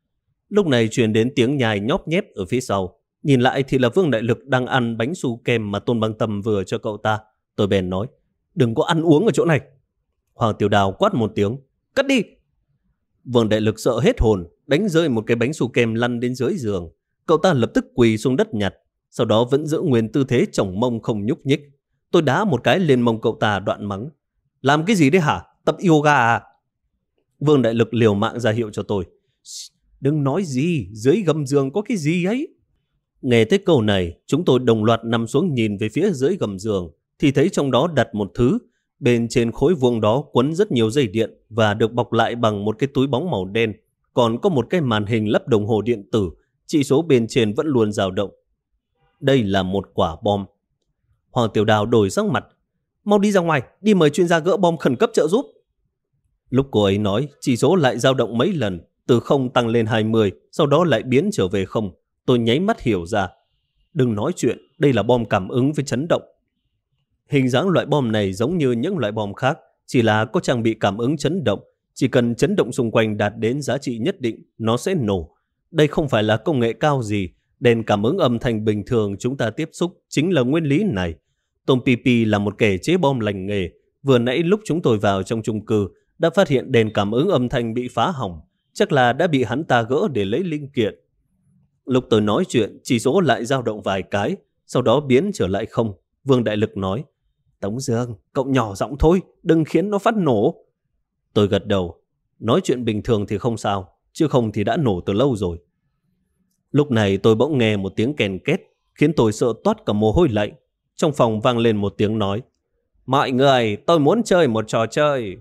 Lúc này truyền đến tiếng nhai nhóp nhép ở phía sau. Nhìn lại thì là Vương Đại Lực đang ăn bánh su kem mà Tôn Băng Tâm vừa cho cậu ta. Tôi bèn nói, đừng có ăn uống ở chỗ này. Hoàng Tiểu Đào quát một tiếng, cất đi. Vương Đại Lực sợ hết hồn, đánh rơi một cái bánh su kem lăn đến dưới giường. Cậu ta lập tức quỳ xuống đất nhặt, sau đó vẫn giữ nguyên tư thế chổng mông không nhúc nhích. Tôi đá một cái lên mông cậu ta đoạn mắng, làm cái gì đấy hả? Tập yoga à? Vương Đại Lực liều mạng ra hiệu cho tôi, đừng nói gì, dưới gầm giường có cái gì ấy. Nghe tới câu này, chúng tôi đồng loạt nằm xuống nhìn về phía dưới gầm giường, thì thấy trong đó đặt một thứ. Bên trên khối vuông đó quấn rất nhiều dây điện và được bọc lại bằng một cái túi bóng màu đen. Còn có một cái màn hình lắp đồng hồ điện tử, chỉ số bên trên vẫn luôn dao động. Đây là một quả bom. Hoàng Tiểu Đào đổi sắc mặt, mau đi ra ngoài, đi mời chuyên gia gỡ bom khẩn cấp trợ giúp. Lúc cô ấy nói, chỉ số lại dao động mấy lần, từ 0 tăng lên 20, sau đó lại biến trở về 0. Tôi nháy mắt hiểu ra. Đừng nói chuyện, đây là bom cảm ứng với chấn động. Hình dáng loại bom này giống như những loại bom khác, chỉ là có trang bị cảm ứng chấn động. Chỉ cần chấn động xung quanh đạt đến giá trị nhất định, nó sẽ nổ. Đây không phải là công nghệ cao gì. Đèn cảm ứng âm thanh bình thường chúng ta tiếp xúc chính là nguyên lý này. Tom Pipi là một kẻ chế bom lành nghề. Vừa nãy lúc chúng tôi vào trong chung cư, đã phát hiện đèn cảm ứng âm thanh bị phá hỏng. Chắc là đã bị hắn ta gỡ để lấy linh kiện. Lúc tôi nói chuyện, chỉ số lại dao động vài cái, sau đó biến trở lại 0. Vương Đại Lực nói, Tống Dương, cậu nhỏ giọng thôi, đừng khiến nó phát nổ. Tôi gật đầu. Nói chuyện bình thường thì không sao, chứ không thì đã nổ từ lâu rồi. Lúc này tôi bỗng nghe một tiếng kèn két, khiến tôi sợ toát cả mồ hôi lạnh. Trong phòng vang lên một tiếng nói: Mọi người, tôi muốn chơi một trò chơi.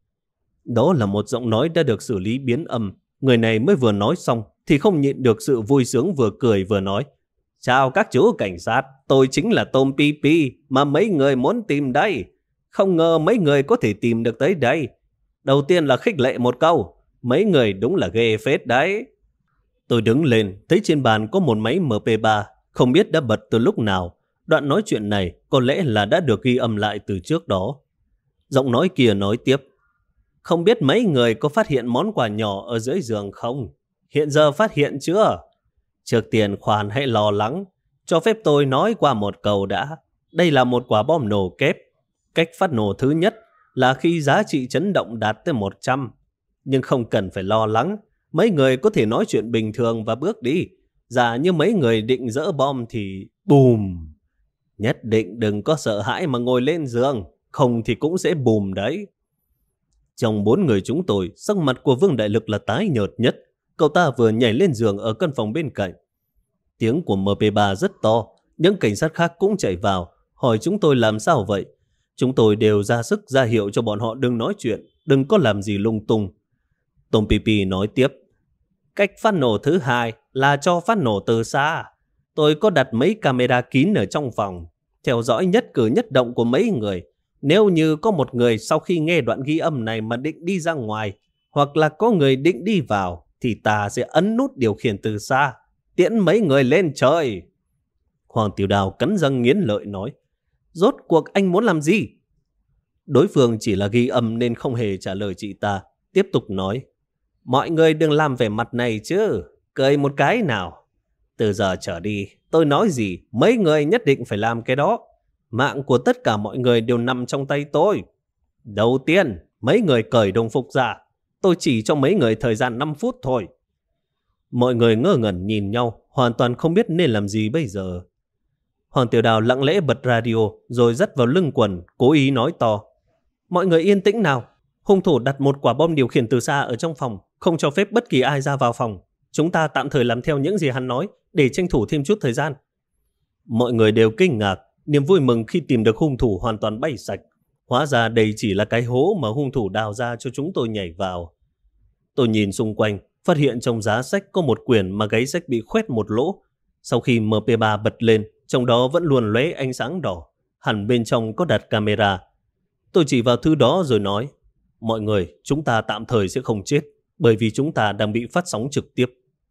Đó là một giọng nói đã được xử lý biến âm. Người này mới vừa nói xong thì không nhịn được sự vui sướng, vừa cười vừa nói: Chào các chú cảnh sát, tôi chính là Tom Pi Pi mà mấy người muốn tìm đây. Không ngờ mấy người có thể tìm được tới đây. Đầu tiên là khích lệ một câu, mấy người đúng là ghê phết đấy. Tôi đứng lên, thấy trên bàn có một máy MP3, không biết đã bật từ lúc nào. Đoạn nói chuyện này có lẽ là đã được ghi âm lại từ trước đó. Giọng nói kia nói tiếp: Không biết mấy người có phát hiện món quà nhỏ ở dưới giường không? Hiện giờ phát hiện chưa? Trước tiên khoan hãy lo lắng, cho phép tôi nói qua một câu đã. Đây là một quả bom nổ kép. Cách phát nổ thứ nhất là khi giá trị chấn động đạt tới 100. Nhưng không cần phải lo lắng, mấy người có thể nói chuyện bình thường và bước đi. Giả như mấy người định dỡ bom thì bùm. Nhất định đừng có sợ hãi mà ngồi lên giường, không thì cũng sẽ bùm đấy. Trong 4 người chúng tôi, sắc mặt của Vương Đại Lực là tái nhợt nhất. Cậu ta vừa nhảy lên giường ở căn phòng bên cạnh. Tiếng của MP3 rất to, những cảnh sát khác cũng chạy vào, hỏi chúng tôi làm sao vậy. Chúng tôi đều ra sức ra hiệu cho bọn họ đừng nói chuyện, đừng có làm gì lung tung. Tom Pipi nói tiếp: Cách phát nổ thứ hai là cho phát nổ từ xa. Tôi có đặt mấy camera kín ở trong phòng, theo dõi nhất cử nhất động của mấy người. Nếu như có một người sau khi nghe đoạn ghi âm này mà định đi ra ngoài, hoặc là có người định đi vào, thì ta sẽ ấn nút điều khiển từ xa, tiễn mấy người lên trời. Hoàng Tiểu Đào cắn răng nghiến lợi nói: Rốt cuộc anh muốn làm gì? Đối phương chỉ là ghi âm nên không hề trả lời chị ta, tiếp tục nói: Mọi người đừng làm vẻ mặt này chứ, cười một cái nào. Từ giờ trở đi, tôi nói gì, mấy người nhất định phải làm cái đó. Mạng của tất cả mọi người đều nằm trong tay tôi. Đầu tiên, mấy người cởi đồng phục ra. Tôi chỉ cho mấy người thời gian 5 phút thôi. Mọi người ngơ ngẩn nhìn nhau, hoàn toàn không biết nên làm gì bây giờ. Hoàng Tiểu Đào lặng lẽ bật radio rồi dắt vào lưng quần, cố ý nói to: Mọi người yên tĩnh nào. Hung thủ đặt một quả bom điều khiển từ xa ở trong phòng, không cho phép bất kỳ ai ra vào phòng. Chúng ta tạm thời làm theo những gì hắn nói để tranh thủ thêm chút thời gian. Mọi người đều kinh ngạc, niềm vui mừng khi tìm được hung thủ hoàn toàn bay sạch. Hóa ra đây chỉ là cái hố mà hung thủ đào ra cho chúng tôi nhảy vào. Tôi nhìn xung quanh, phát hiện trong giá sách có một quyển mà gáy sách bị khoét một lỗ. Sau khi MP3 bật lên, trong đó vẫn luôn lóe ánh sáng đỏ, hẳn bên trong có đặt camera. Tôi chỉ vào thứ đó rồi nói: Mọi người, chúng ta tạm thời sẽ không chết, bởi vì chúng ta đang bị phát sóng trực tiếp.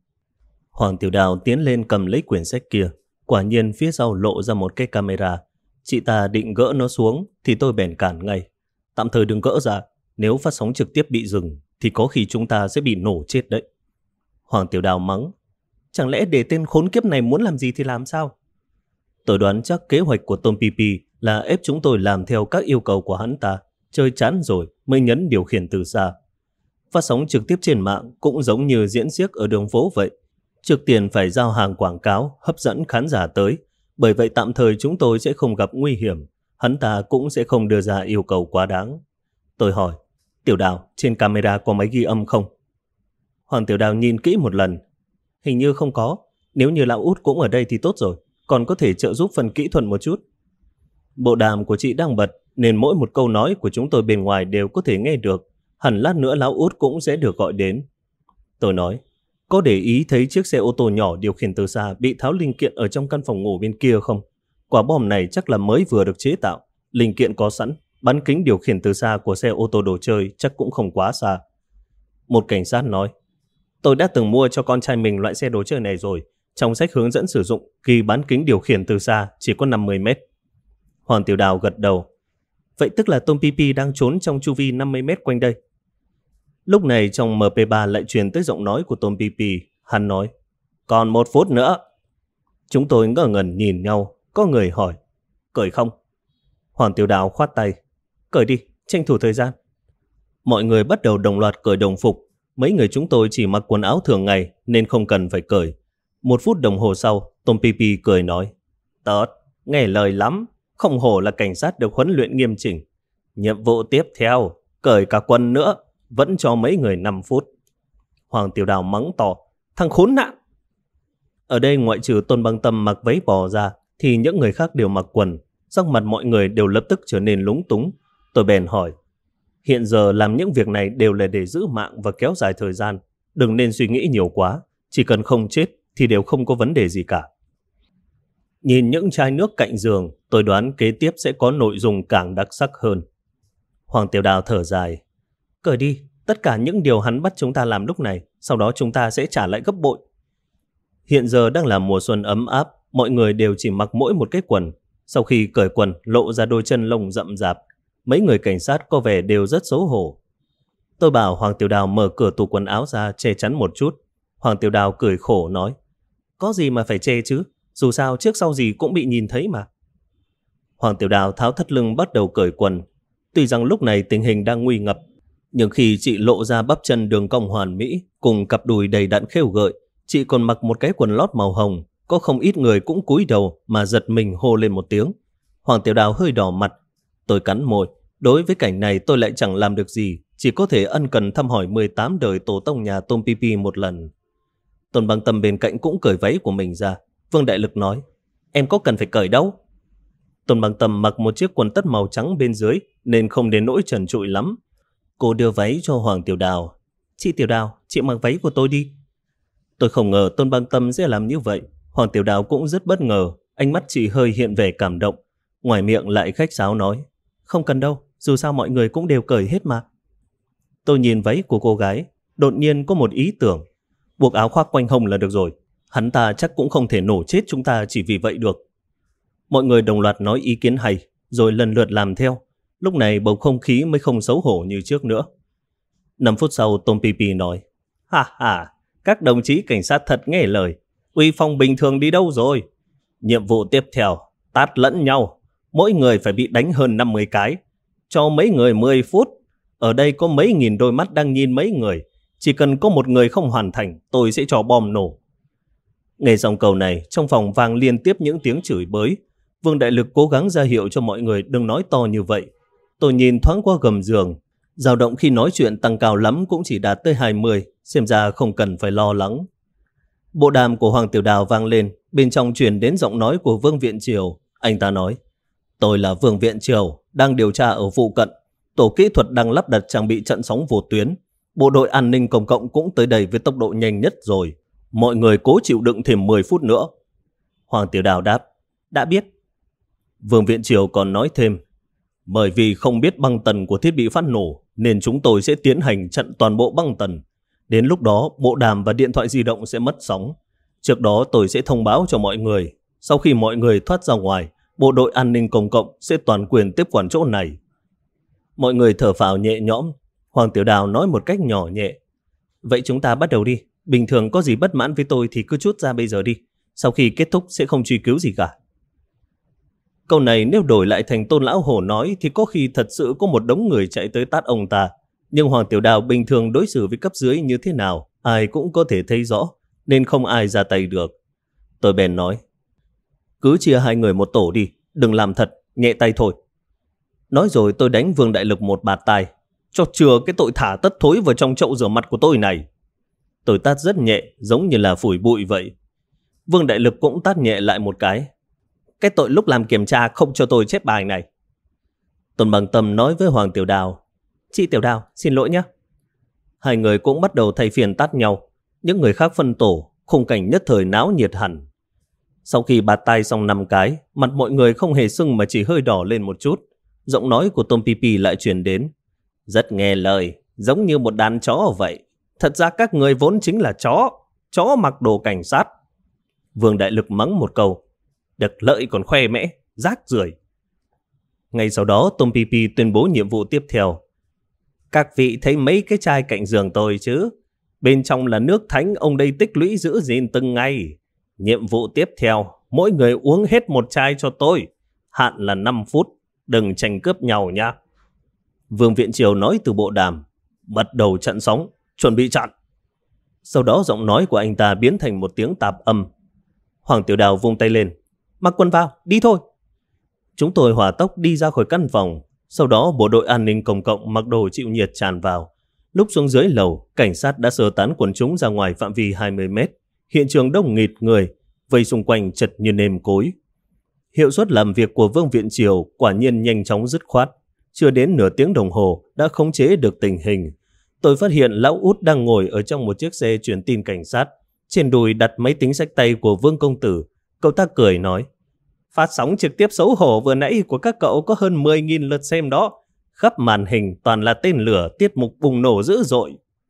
Hoàng Tiểu Đào tiến lên cầm lấy quyển sách kia. Quả nhiên phía sau lộ ra một cái camera. Chị ta định gỡ nó xuống thì tôi bèn cản ngay: Tạm thời đừng gỡ ra, nếu phát sóng trực tiếp bị dừng thì có khi chúng ta sẽ bị nổ chết đấy. Hoàng Tiểu Đào mắng: Chẳng lẽ để tên khốn kiếp này muốn làm gì thì làm sao? Tôi đoán chắc kế hoạch của Tom Pipi là ép chúng tôi làm theo các yêu cầu của hắn ta. Chơi chán rồi mới nhấn điều khiển từ xa. Phát sóng trực tiếp trên mạng cũng giống như diễn xiếc ở đường phố vậy. Trước tiên phải giao hàng quảng cáo hấp dẫn khán giả tới. Bởi vậy tạm thời chúng tôi sẽ không gặp nguy hiểm. Hắn ta cũng sẽ không đưa ra yêu cầu quá đáng. Tôi hỏi: Tiểu Đào, trên camera có máy ghi âm không? Hoàng Tiểu Đào nhìn kỹ một lần: Hình như không có. Nếu như lão Út cũng ở đây thì tốt rồi, còn có thể trợ giúp phần kỹ thuật một chút. Bộ đàm của chị đang bật nên mỗi một câu nói của chúng tôi bên ngoài đều có thể nghe được. Hẳn lát nữa lão Út cũng sẽ được gọi đến. Tôi nói: Có để ý thấy chiếc xe ô tô nhỏ điều khiển từ xa bị tháo linh kiện ở trong căn phòng ngủ bên kia không? Quả bom này chắc là mới vừa được chế tạo, linh kiện có sẵn, bán kính điều khiển từ xa của xe ô tô đồ chơi chắc cũng không quá xa. Một cảnh sát nói: Tôi đã từng mua cho con trai mình loại xe đồ chơi này rồi. Trong sách hướng dẫn sử dụng ghi bán kính điều khiển từ xa chỉ có 50 mét. Hoàng Tiểu Đào gật đầu: Vậy tức là Tom Pipi đang trốn trong chu vi 50 mét quanh đây. Lúc này trong MP3 lại truyền tới giọng nói của Tom Pipi. Hắn nói: Còn 1 phút nữa. Chúng tôi ngơ ngẩn nhìn nhau. Có người hỏi: Cởi không? Hoàng Tiểu Đào khoát tay: Cởi đi, tranh thủ thời gian. Mọi người bắt đầu đồng loạt cởi đồng phục. Mấy người chúng tôi chỉ mặc quần áo thường ngày nên không cần phải cởi. 1 phút đồng hồ sau, Tom Pipi cười nói: Tốt, nghe lời lắm. Không hổ là cảnh sát được huấn luyện nghiêm chỉnh. Nhiệm vụ tiếp theo, cởi cả quần nữa, vẫn cho mấy người 5 phút. Hoàng Tiểu Đào mắng to, thằng khốn nạn. Ở đây ngoại trừ Tôn Băng Tâm mặc váy bò ra, thì những người khác đều mặc quần. Sắc mặt mọi người đều lập tức trở nên lúng túng. Tôi bèn hỏi, hiện giờ làm những việc này đều là để giữ mạng và kéo dài thời gian. Đừng nên suy nghĩ nhiều quá, chỉ cần không chết thì đều không có vấn đề gì cả. Nhìn những chai nước cạnh giường, tôi đoán kế tiếp sẽ có nội dung càng đặc sắc hơn. Hoàng Tiểu Đào thở dài, cởi đi tất cả những điều hắn bắt chúng ta làm lúc này, sau đó chúng ta sẽ trả lại gấp bội. Hiện giờ đang là mùa xuân ấm áp, mọi người đều chỉ mặc mỗi một cái quần. Sau khi cởi quần lộ ra đôi chân lông rậm rạp, mấy người cảnh sát có vẻ đều rất xấu hổ. Tôi bảo Hoàng Tiểu Đào mở cửa tủ quần áo ra che chắn một chút. Hoàng Tiểu Đào cười khổ nói, có gì mà phải che chứ, dù sao trước sau gì cũng bị nhìn thấy mà. Hoàng Tiểu Đào tháo thắt lưng bắt đầu cởi quần. Tuy rằng lúc này tình hình đang nguy ngập, nhưng khi chị lộ ra bắp chân đường cong hoàn mỹ cùng cặp đùi đầy đặn khêu gợi, chị còn mặc một cái quần lót màu hồng, có không ít người cũng cúi đầu mà giật mình hô lên một tiếng. Hoàng Tiểu Đào hơi đỏ mặt. Tôi cắn môi, đối với cảnh này tôi lại chẳng làm được gì, chỉ có thể ân cần thăm hỏi 18 đời tổ tông nhà Tom Pipi một lần. Tôn Băng Tâm bên cạnh cũng cởi váy của mình ra. Vương Đại Lực nói, em có cần phải cởi đâu. Tôn Băng Tâm mặc một chiếc quần tất màu trắng bên dưới nên không đến nỗi trần trụi lắm. Cô đưa váy cho Hoàng Tiểu Đào. Chị Tiểu Đào, chị mặc váy của tôi đi. Tôi không ngờ Tôn Băng Tâm sẽ làm như vậy. Hoàng Tiểu Đào cũng rất bất ngờ. Ánh mắt chị hơi hiện vẻ cảm động. Ngoài miệng lại khách sáo nói, không cần đâu, dù sao mọi người cũng đều cởi hết mà. Tôi nhìn váy của cô gái, đột nhiên có một ý tưởng. Buộc áo khoác quanh hông là được rồi. Hắn ta chắc cũng không thể nổ chết chúng ta chỉ vì vậy được. Mọi người đồng loạt nói ý kiến hay, rồi lần lượt làm theo. Lúc này bầu không khí mới không xấu hổ như trước nữa. 5 phút sau Tom Pipi nói, ha ha, các đồng chí cảnh sát thật nghe lời. Uy phong bình thường đi đâu rồi? Nhiệm vụ tiếp theo, tát lẫn nhau. Mỗi người phải bị đánh hơn 50 cái. Cho mấy người 10 phút. Ở đây có mấy nghìn đôi mắt đang nhìn mấy người. Chỉ cần có một người không hoàn thành, tôi sẽ cho bom nổ. Nghe xong câu này, trong phòng vang liên tiếp những tiếng chửi bới. Vương Đại Lực cố gắng ra hiệu cho mọi người đừng nói to như vậy. Tôi nhìn thoáng qua gầm giường. Dao động khi nói chuyện tăng cao lắm cũng chỉ đạt tới 20, xem ra không cần phải lo lắng. Bộ đàm của Hoàng Tiểu Đào vang lên, bên trong truyền đến giọng nói của Vương Viện Triều. Anh ta nói, tôi là Vương Viện Triều, đang điều tra ở phụ cận. Tổ kỹ thuật đang lắp đặt trang bị trận sóng vô tuyến. Bộ đội an ninh công cộng cũng tới đây với tốc độ nhanh nhất rồi. Mọi người cố chịu đựng thêm 10 phút nữa. Hoàng Tiểu Đào đáp, đã biết. Vương Viện Triều còn nói thêm, bởi vì không biết băng tần của thiết bị phát nổ nên chúng tôi sẽ tiến hành chặn toàn bộ băng tần. Đến lúc đó bộ đàm và điện thoại di động sẽ mất sóng. Trước đó tôi sẽ thông báo cho mọi người. Sau khi mọi người thoát ra ngoài, bộ đội an ninh công cộng sẽ toàn quyền tiếp quản chỗ này. Mọi người thở phào nhẹ nhõm. Hoàng Tiểu Đào nói một cách nhỏ nhẹ, vậy chúng ta bắt đầu đi. Bình thường có gì bất mãn với tôi thì cứ trút ra bây giờ đi. Sau khi kết thúc sẽ không truy cứu gì cả. Câu này nếu đổi lại thành Tôn Lão Hổ nói thì có khi thật sự có một đống người chạy tới tát ông ta. Nhưng Hoàng Tiểu Đào bình thường đối xử với cấp dưới như thế nào, ai cũng có thể thấy rõ, nên không ai ra tay được. Tôi bèn nói, cứ chia 2 người một tổ đi, đừng làm thật, nhẹ tay thôi. Nói rồi tôi đánh Vương Đại Lực một bạt tai, cho chừa cái tội thả tất thối vào trong chậu rửa mặt của tôi này. Tôi tát rất nhẹ, giống như là phủi bụi vậy. Vương Đại Lực cũng tát nhẹ lại một cái tội lúc làm kiểm tra không cho tôi chép bài này. Tôn Bằng Tâm nói với Hoàng Tiểu Đào, chị Tiểu Đào, xin lỗi nhé. 2 người cũng bắt đầu thay phiên tát nhau. Những người khác phân tổ, khung cảnh nhất thời náo nhiệt hẳn. Sau khi bạt tay xong 5 cái, mặt mọi người không hề sưng mà chỉ hơi đỏ lên một chút. Giọng nói của Tom Pipi lại truyền đến, rất nghe lời, giống như một đàn chó vậy. Thật ra các người vốn chính là chó mặc đồ cảnh sát. Vương Đại Lực mắng một câu, được lợi còn khoe mẽ, rác rưởi. Ngay sau đó Tom Pipi tuyên bố nhiệm vụ tiếp theo. Các vị thấy mấy cái chai cạnh giường tôi chứ? Bên trong là nước thánh ông đây tích lũy giữ gìn từng ngày. Nhiệm vụ tiếp theo, mỗi người uống hết 1 chai cho tôi. Hạn là 5 phút, đừng tranh cướp nhau nha. Vương Viện Triều nói từ bộ đàm, bắt đầu chặn sóng, chuẩn bị chặn. Sau đó giọng nói của anh ta biến thành một tiếng tạp âm. Hoàng Tiểu Đào vung tay lên, mặc quần vào, đi thôi. Chúng tôi hỏa tốc đi ra khỏi căn phòng. Sau đó bộ đội an ninh công cộng mặc đồ chịu nhiệt tràn vào. Lúc xuống dưới lầu, cảnh sát đã sơ tán quần chúng ra ngoài phạm vi 20 mét. Hiện trường đông nghịt người, vây xung quanh chật như nêm cối. Hiệu suất làm việc của Vương Viện Triều quả nhiên nhanh chóng dứt khoát. Chưa đến nửa tiếng đồng hồ đã khống chế được tình hình. Tôi phát hiện lão út đang ngồi ở trong một chiếc xe truyền tin cảnh sát. Trên đùi đặt máy tính xách tay của Vương công tử. Cậu ta cười nói: "Phát sóng trực tiếp xấu hổ vừa nãy của các cậu có hơn 10.000 lượt xem đó. Khắp màn hình toàn là tên lửa, tiết mục bùng nổ dữ dội."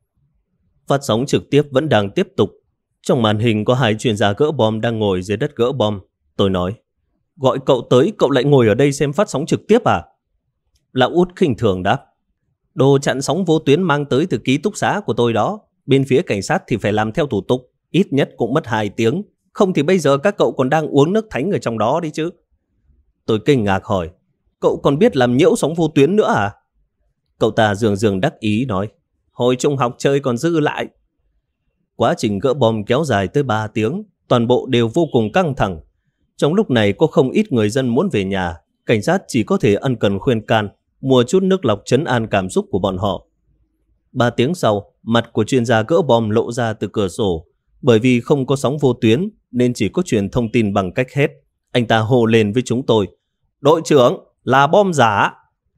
Phát sóng trực tiếp vẫn đang tiếp tục. Trong màn hình có 2 chuyên gia gỡ bom đang ngồi dưới đất gỡ bom. Tôi nói: "Gọi cậu tới, cậu lại ngồi ở đây xem phát sóng trực tiếp à?" Lão út khinh thường đáp: "Đồ chặn sóng vô tuyến mang tới từ ký túc xá của tôi đó. Bên phía cảnh sát thì phải làm theo thủ tục, ít nhất cũng mất 2 tiếng. Không thì bây giờ các cậu còn đang uống nước thánh ở trong đó đi chứ." Tôi kinh ngạc hỏi: "Cậu còn biết làm nhiễu sóng vô tuyến nữa à?" Cậu ta dường dường đắc ý nói: "Hồi trung học chơi còn dư lại." Quá trình gỡ bom kéo dài tới 3 tiếng, toàn bộ đều vô cùng căng thẳng. Trong lúc này có không ít người dân muốn về nhà, cảnh sát chỉ có thể ân cần khuyên can, mua chút nước lọc trấn an cảm xúc của bọn họ. 3 tiếng sau, mặt của chuyên gia gỡ bom lộ ra từ cửa sổ. Bởi vì không có sóng vô tuyến nên chỉ có truyền thông tin bằng cách hét. Anh ta hô lên với chúng tôi: "Đội trưởng, là bom giả!"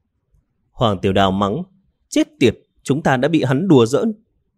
Hoàng Tiểu Đào mắng: "Chết tiệt, chúng ta đã bị hắn đùa giỡn."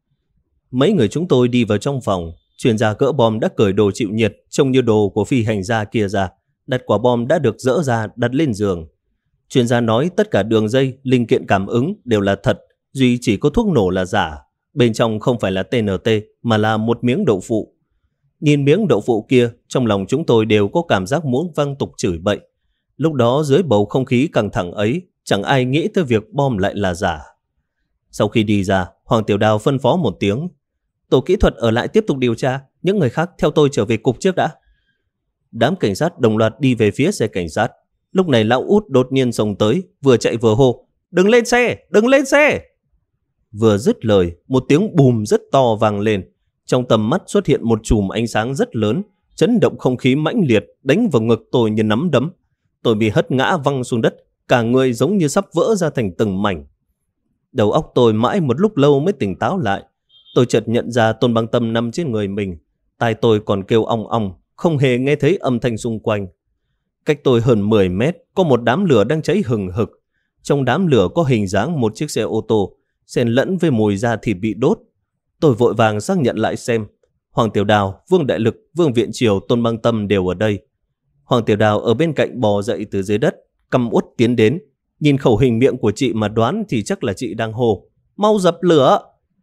Mấy người chúng tôi đi vào trong phòng. Chuyên gia gỡ bom đã cởi đồ chịu nhiệt trông như đồ của phi hành gia kia ra. Đặt quả bom đã được dỡ ra đặt lên giường. Chuyên gia nói tất cả đường dây, linh kiện cảm ứng đều là thật, duy chỉ có thuốc nổ là giả. Bên trong không phải là TNT mà là một miếng đậu phụ. Nhìn miếng đậu phụ kia, trong lòng chúng tôi đều có cảm giác muốn văng tục chửi bậy. Lúc đó dưới bầu không khí căng thẳng ấy, chẳng ai nghĩ tới việc bom lại là giả. Sau khi đi ra, Hoàng Tiểu Đào phân phó một tiếng: "Tổ kỹ thuật ở lại tiếp tục điều tra, những người khác theo tôi trở về cục trước đã." Đám cảnh sát đồng loạt đi về phía xe cảnh sát. Lúc này lão út đột nhiên xông tới, vừa chạy vừa hô: "Đừng lên xe, đừng lên xe!" Vừa dứt lời, một tiếng bùm rất to vang lên. Trong tầm mắt xuất hiện một chùm ánh sáng rất lớn, chấn động không khí mãnh liệt, đánh vào ngực tôi như nắm đấm. Tôi bị hất ngã văng xuống đất, cả người giống như sắp vỡ ra thành từng mảnh. Đầu óc tôi mãi một lúc lâu mới tỉnh táo lại. Tôi chợt nhận ra Tôn Băng Tâm nằm trên người mình. Tai tôi còn kêu ong ong, không hề nghe thấy âm thanh xung quanh. Cách tôi hơn 10 mét, có một đám lửa đang cháy hừng hực. Trong đám lửa có hình dáng một chiếc xe ô tô, xen lẫn với mùi da thịt bị đốt. Tôi vội vàng xác nhận lại xem. Hoàng Tiểu Đào, Vương Đại Lực, Vương Viện Triều, Tôn Băng Tâm đều ở đây. Hoàng Tiểu Đào ở bên cạnh bò dậy từ dưới đất, căm uất tiến đến. Nhìn khẩu hình miệng của chị mà đoán thì chắc là chị đang hô: "Mau dập lửa!"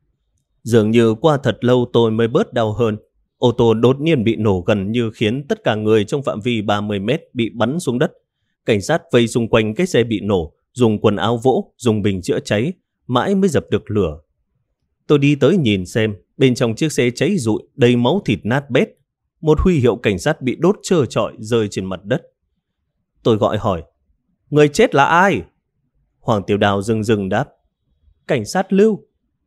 Dường như qua thật lâu tôi mới bớt đau hơn. Ô tô đột nhiên bị nổ gần như khiến tất cả người trong phạm vi 30 mét bị bắn xuống đất. Cảnh sát vây xung quanh cái xe bị nổ, dùng quần áo vỗ, dùng bình chữa cháy, mãi mới dập được lửa. Tôi đi tới nhìn xem, bên trong chiếc xe cháy rụi, đầy máu thịt nát bét. Một huy hiệu cảnh sát bị đốt trơ trọi rơi trên mặt đất. Tôi gọi hỏi: "Người chết là ai?" Hoàng Tiểu Đào rưng rưng đáp: "Cảnh sát Lưu."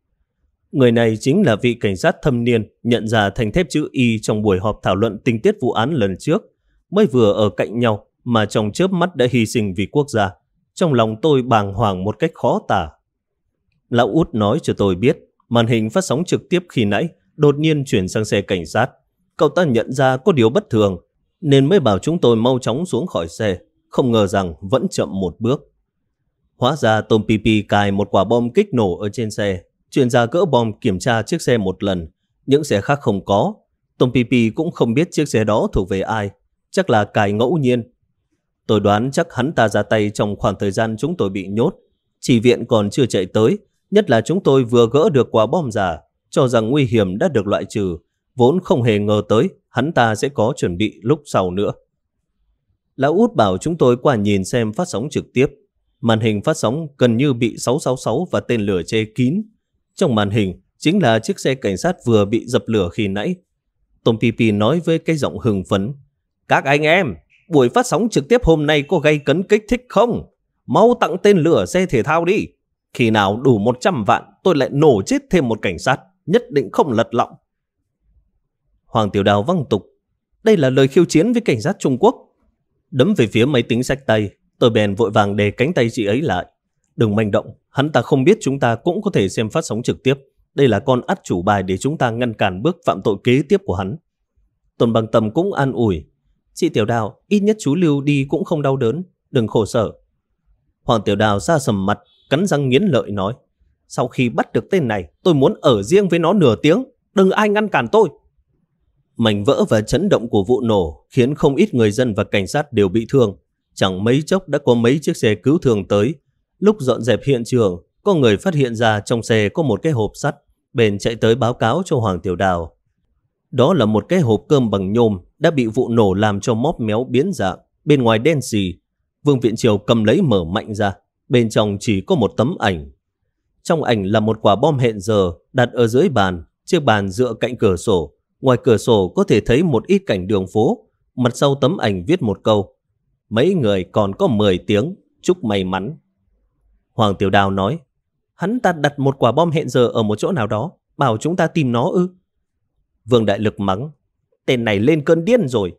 Người này chính là vị cảnh sát thâm niên nhận ra thành thép chữ Y trong buổi họp thảo luận tình tiết vụ án lần trước. Mới vừa ở cạnh nhau mà trong chớp mắt đã hy sinh vì quốc gia. Trong lòng tôi bàng hoàng một cách khó tả. Lão út nói cho tôi biết màn hình phát sóng trực tiếp khi nãy đột nhiên chuyển sang xe cảnh sát. Cậu ta nhận ra có điều bất thường nên mới bảo chúng tôi mau chóng xuống khỏi xe. Không ngờ rằng vẫn chậm một bước. Hóa ra Tom Pipi cài một quả bom kích nổ ở trên xe. Chuyên gia gỡ bom kiểm tra chiếc xe một lần, những xe khác không có. Tom Pipi cũng không biết chiếc xe đó thuộc về ai, chắc là cài ngẫu nhiên. Tôi đoán chắc hắn ta ra tay trong khoảng thời gian chúng tôi bị nhốt. Chỉ viện còn chưa chạy tới, nhất là chúng tôi vừa gỡ được quả bom giả, cho rằng nguy hiểm đã được loại trừ, vốn không hề ngờ tới hắn ta sẽ có chuẩn bị lúc sau nữa. Lão út bảo chúng tôi qua nhìn xem phát sóng trực tiếp. Màn hình phát sóng gần như bị 666 và tên lửa che kín. Trong màn hình chính là chiếc xe cảnh sát vừa bị dập lửa khi nãy. Tom Pipi nói với cái giọng hưng phấn: "Các anh em, buổi phát sóng trực tiếp hôm nay có gây cấn kích thích không? Mau tặng tên lửa xe thể thao đi. Khi nào đủ 100 vạn tôi lại nổ chết thêm một cảnh sát, nhất định không lật lọng." Hoàng Tiểu Đào văng tục: "Đây là lời khiêu chiến với cảnh sát Trung Quốc." Đấm về phía máy tính xách tay, tôi bèn vội vàng đè cánh tay chị ấy lại. Đừng manh động, hắn ta không biết chúng ta cũng có thể xem phát sóng trực tiếp. Đây là con át chủ bài để chúng ta ngăn cản bước phạm tội kế tiếp của hắn. Tôn Băng Tâm cũng an ủi. Chị Tiểu Đào, ít nhất chú Lưu đi cũng không đau đớn, đừng khổ sở. Hoàng Tiểu Đào xa sầm mặt, cắn răng nghiến lợi nói. Sau khi bắt được tên này, tôi muốn ở riêng với nó nửa tiếng, đừng ai ngăn cản tôi. Mảnh vỡ và chấn động của vụ nổ khiến không ít người dân và cảnh sát đều bị thương. Chẳng mấy chốc đã có mấy chiếc xe cứu thương tới. Lúc dọn dẹp hiện trường, có người phát hiện ra trong xe có một cái hộp sắt, bèn chạy tới báo cáo cho Hoàng Tiểu Đào. Đó là một cái hộp cơm bằng nhôm đã bị vụ nổ làm cho móp méo biến dạng, bên ngoài đen xì. Vương Viện Triều cầm lấy mở mạnh ra, bên trong chỉ có một tấm ảnh. Trong ảnh là một quả bom hẹn giờ đặt ở dưới bàn, chiếc bàn dựa cạnh cửa sổ. Ngoài cửa sổ có thể thấy một ít cảnh đường phố. Mặt sau tấm ảnh viết một câu: mấy người còn có 10 tiếng, chúc may mắn. Hoàng Tiểu Đào nói: hắn ta đặt một quả bom hẹn giờ ở một chỗ nào đó, bảo chúng ta tìm nó ư? Vương Đại Lực mắng: tên này lên cơn điên rồi.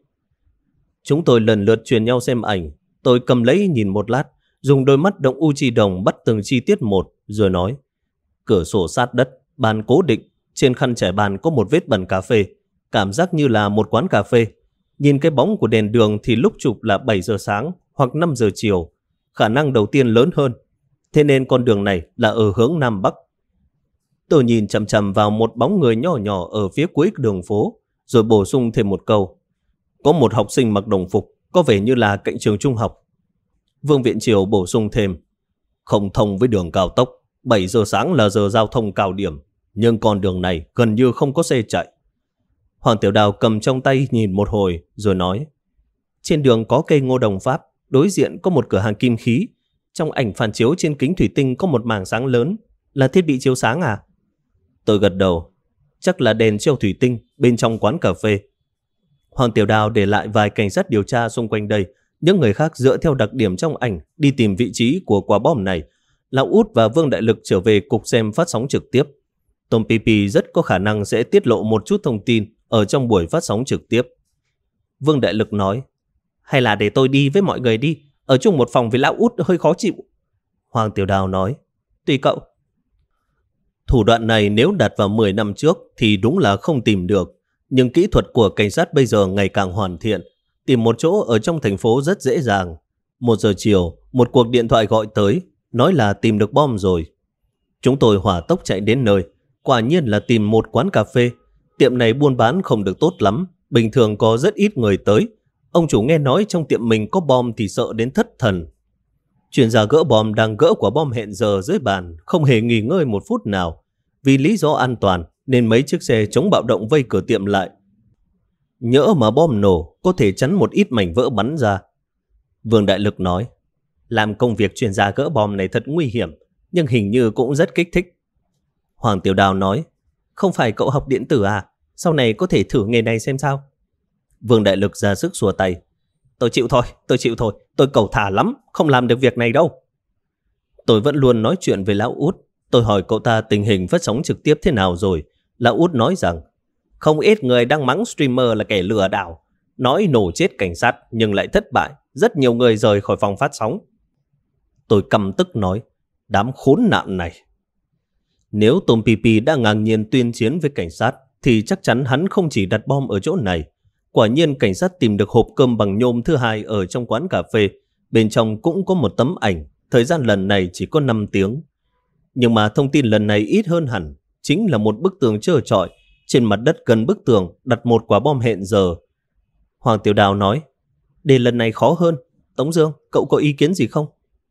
Chúng tôi lần lượt truyền nhau xem ảnh. Tôi cầm lấy nhìn một lát, dùng đôi mắt động u chi đồng bắt từng chi tiết một, rồi nói: cửa sổ sát đất, bàn cố định, trên khăn trải bàn có một vết bẩn cà phê, cảm giác như là một quán cà phê. Nhìn cái bóng của đèn đường thì lúc chụp là 7 giờ sáng hoặc 5 giờ chiều, khả năng đầu tiên lớn hơn. Thế nên con đường này là ở hướng Nam Bắc. Tôi nhìn chằm chằm vào một bóng người nhỏ nhỏ ở phía cuối đường phố, rồi bổ sung thêm một câu: có một học sinh mặc đồng phục, có vẻ như là cạnh trường trung học. Vương Viện Triều bổ sung thêm: không thông với đường cao tốc, 7 giờ sáng là giờ giao thông cao điểm, nhưng con đường này gần như không có xe chạy. Hoàng Tiểu Đào cầm trong tay nhìn một hồi rồi nói: trên đường có cây ngô đồng Pháp, đối diện có một cửa hàng kim khí. Trong ảnh phản chiếu trên kính thủy tinh có một mảng sáng lớn, là thiết bị chiếu sáng à? Tôi gật đầu. Chắc là đèn treo thủy tinh bên trong quán cà phê. Hoàng Tiểu Đào để lại vài cảnh sát điều tra xung quanh đây. Những người khác dựa theo đặc điểm trong ảnh đi tìm vị trí của quả bom này. Lão Út và Vương Đại Lực trở về cục xem phát sóng trực tiếp. Tom Pipi rất có khả năng sẽ tiết lộ một chút thông tin ở trong buổi phát sóng trực tiếp. Vương Đại Lực nói: hay là để tôi đi với mọi người đi, ở chung một phòng với Lão Út hơi khó chịu. Hoàng Tiểu Đào nói: tùy cậu. Thủ đoạn này nếu đặt vào 10 năm trước thì đúng là không tìm được. Nhưng kỹ thuật của cảnh sát bây giờ ngày càng hoàn thiện. Tìm một chỗ ở trong thành phố rất dễ dàng. 1 giờ chiều, một cuộc điện thoại gọi tới, nói là tìm được bom rồi. Chúng tôi hỏa tốc chạy đến nơi. Quả nhiên là tìm một quán cà phê. Tiệm này buôn bán không được tốt lắm, bình thường có rất ít người tới. Ông chủ nghe nói trong tiệm mình có bom thì sợ đến thất thần. Chuyên gia gỡ bom đang gỡ quả bom hẹn giờ dưới bàn, không hề nghỉ ngơi một phút nào. Vì lý do an toàn nên mấy chiếc xe chống bạo động vây cửa tiệm lại. Nhỡ mà bom nổ có thể chắn một ít mảnh vỡ bắn ra. Vương Đại Lực nói: làm công việc chuyên gia gỡ bom này thật nguy hiểm, nhưng hình như cũng rất kích thích. Hoàng Tiểu Đào nói: không phải cậu học điện tử à? Sau này có thể thử nghề này xem sao. Vương Đại Lực ra sức xua tay: tôi chịu thôi, tôi cầu thả lắm, không làm được việc này đâu. Tôi vẫn luôn nói chuyện với Lão Út. Tôi hỏi cậu ta tình hình phát sóng trực tiếp thế nào rồi. Lão Út nói rằng không ít người đang mắng streamer là kẻ lừa đảo, nói nổ chết cảnh sát nhưng lại thất bại, rất nhiều người rời khỏi phòng phát sóng. Tôi căm tức nói: đám khốn nạn này. Nếu Tom Pipi đã ngang nhiên tuyên chiến với cảnh sát thì chắc chắn hắn không chỉ đặt bom ở chỗ này. Quả nhiên cảnh sát tìm được hộp cơm bằng nhôm thứ hai ở trong quán cà phê. Bên trong cũng có một tấm ảnh. Thời gian lần này chỉ có 5 tiếng. Nhưng mà thông tin lần này ít hơn hẳn. Chính là một bức tường trơ trọi. Trên mặt đất gần bức tường đặt một quả bom hẹn giờ. Hoàng Tiểu Đào nói: đề lần này khó hơn. Tống Dương, cậu có ý kiến gì không?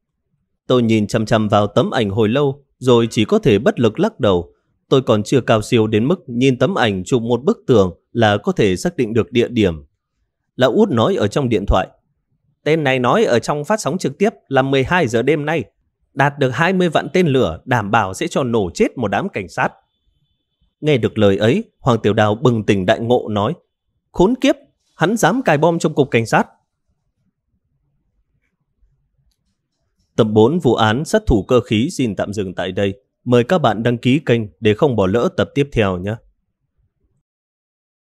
Tôi nhìn chằm chằm vào tấm ảnh hồi lâu, rồi chỉ có thể bất lực lắc đầu. Tôi còn chưa cao siêu đến mức nhìn tấm ảnh chụp một bức tường là có thể xác định được địa điểm. Lão Út nói ở trong điện thoại: tên này nói ở trong phát sóng trực tiếp là 12 giờ đêm nay, đạt được 20 vạn tên lửa, đảm bảo sẽ cho nổ chết một đám cảnh sát. Nghe được lời ấy, Hoàng Tiểu Đào bừng tỉnh đại ngộ nói: khốn kiếp, hắn dám cài bom trong cục cảnh sát. Tập 4 vụ án sát thủ cơ khí xin tạm dừng tại đây. Mời các bạn đăng ký kênh để không bỏ lỡ tập tiếp theo nhé.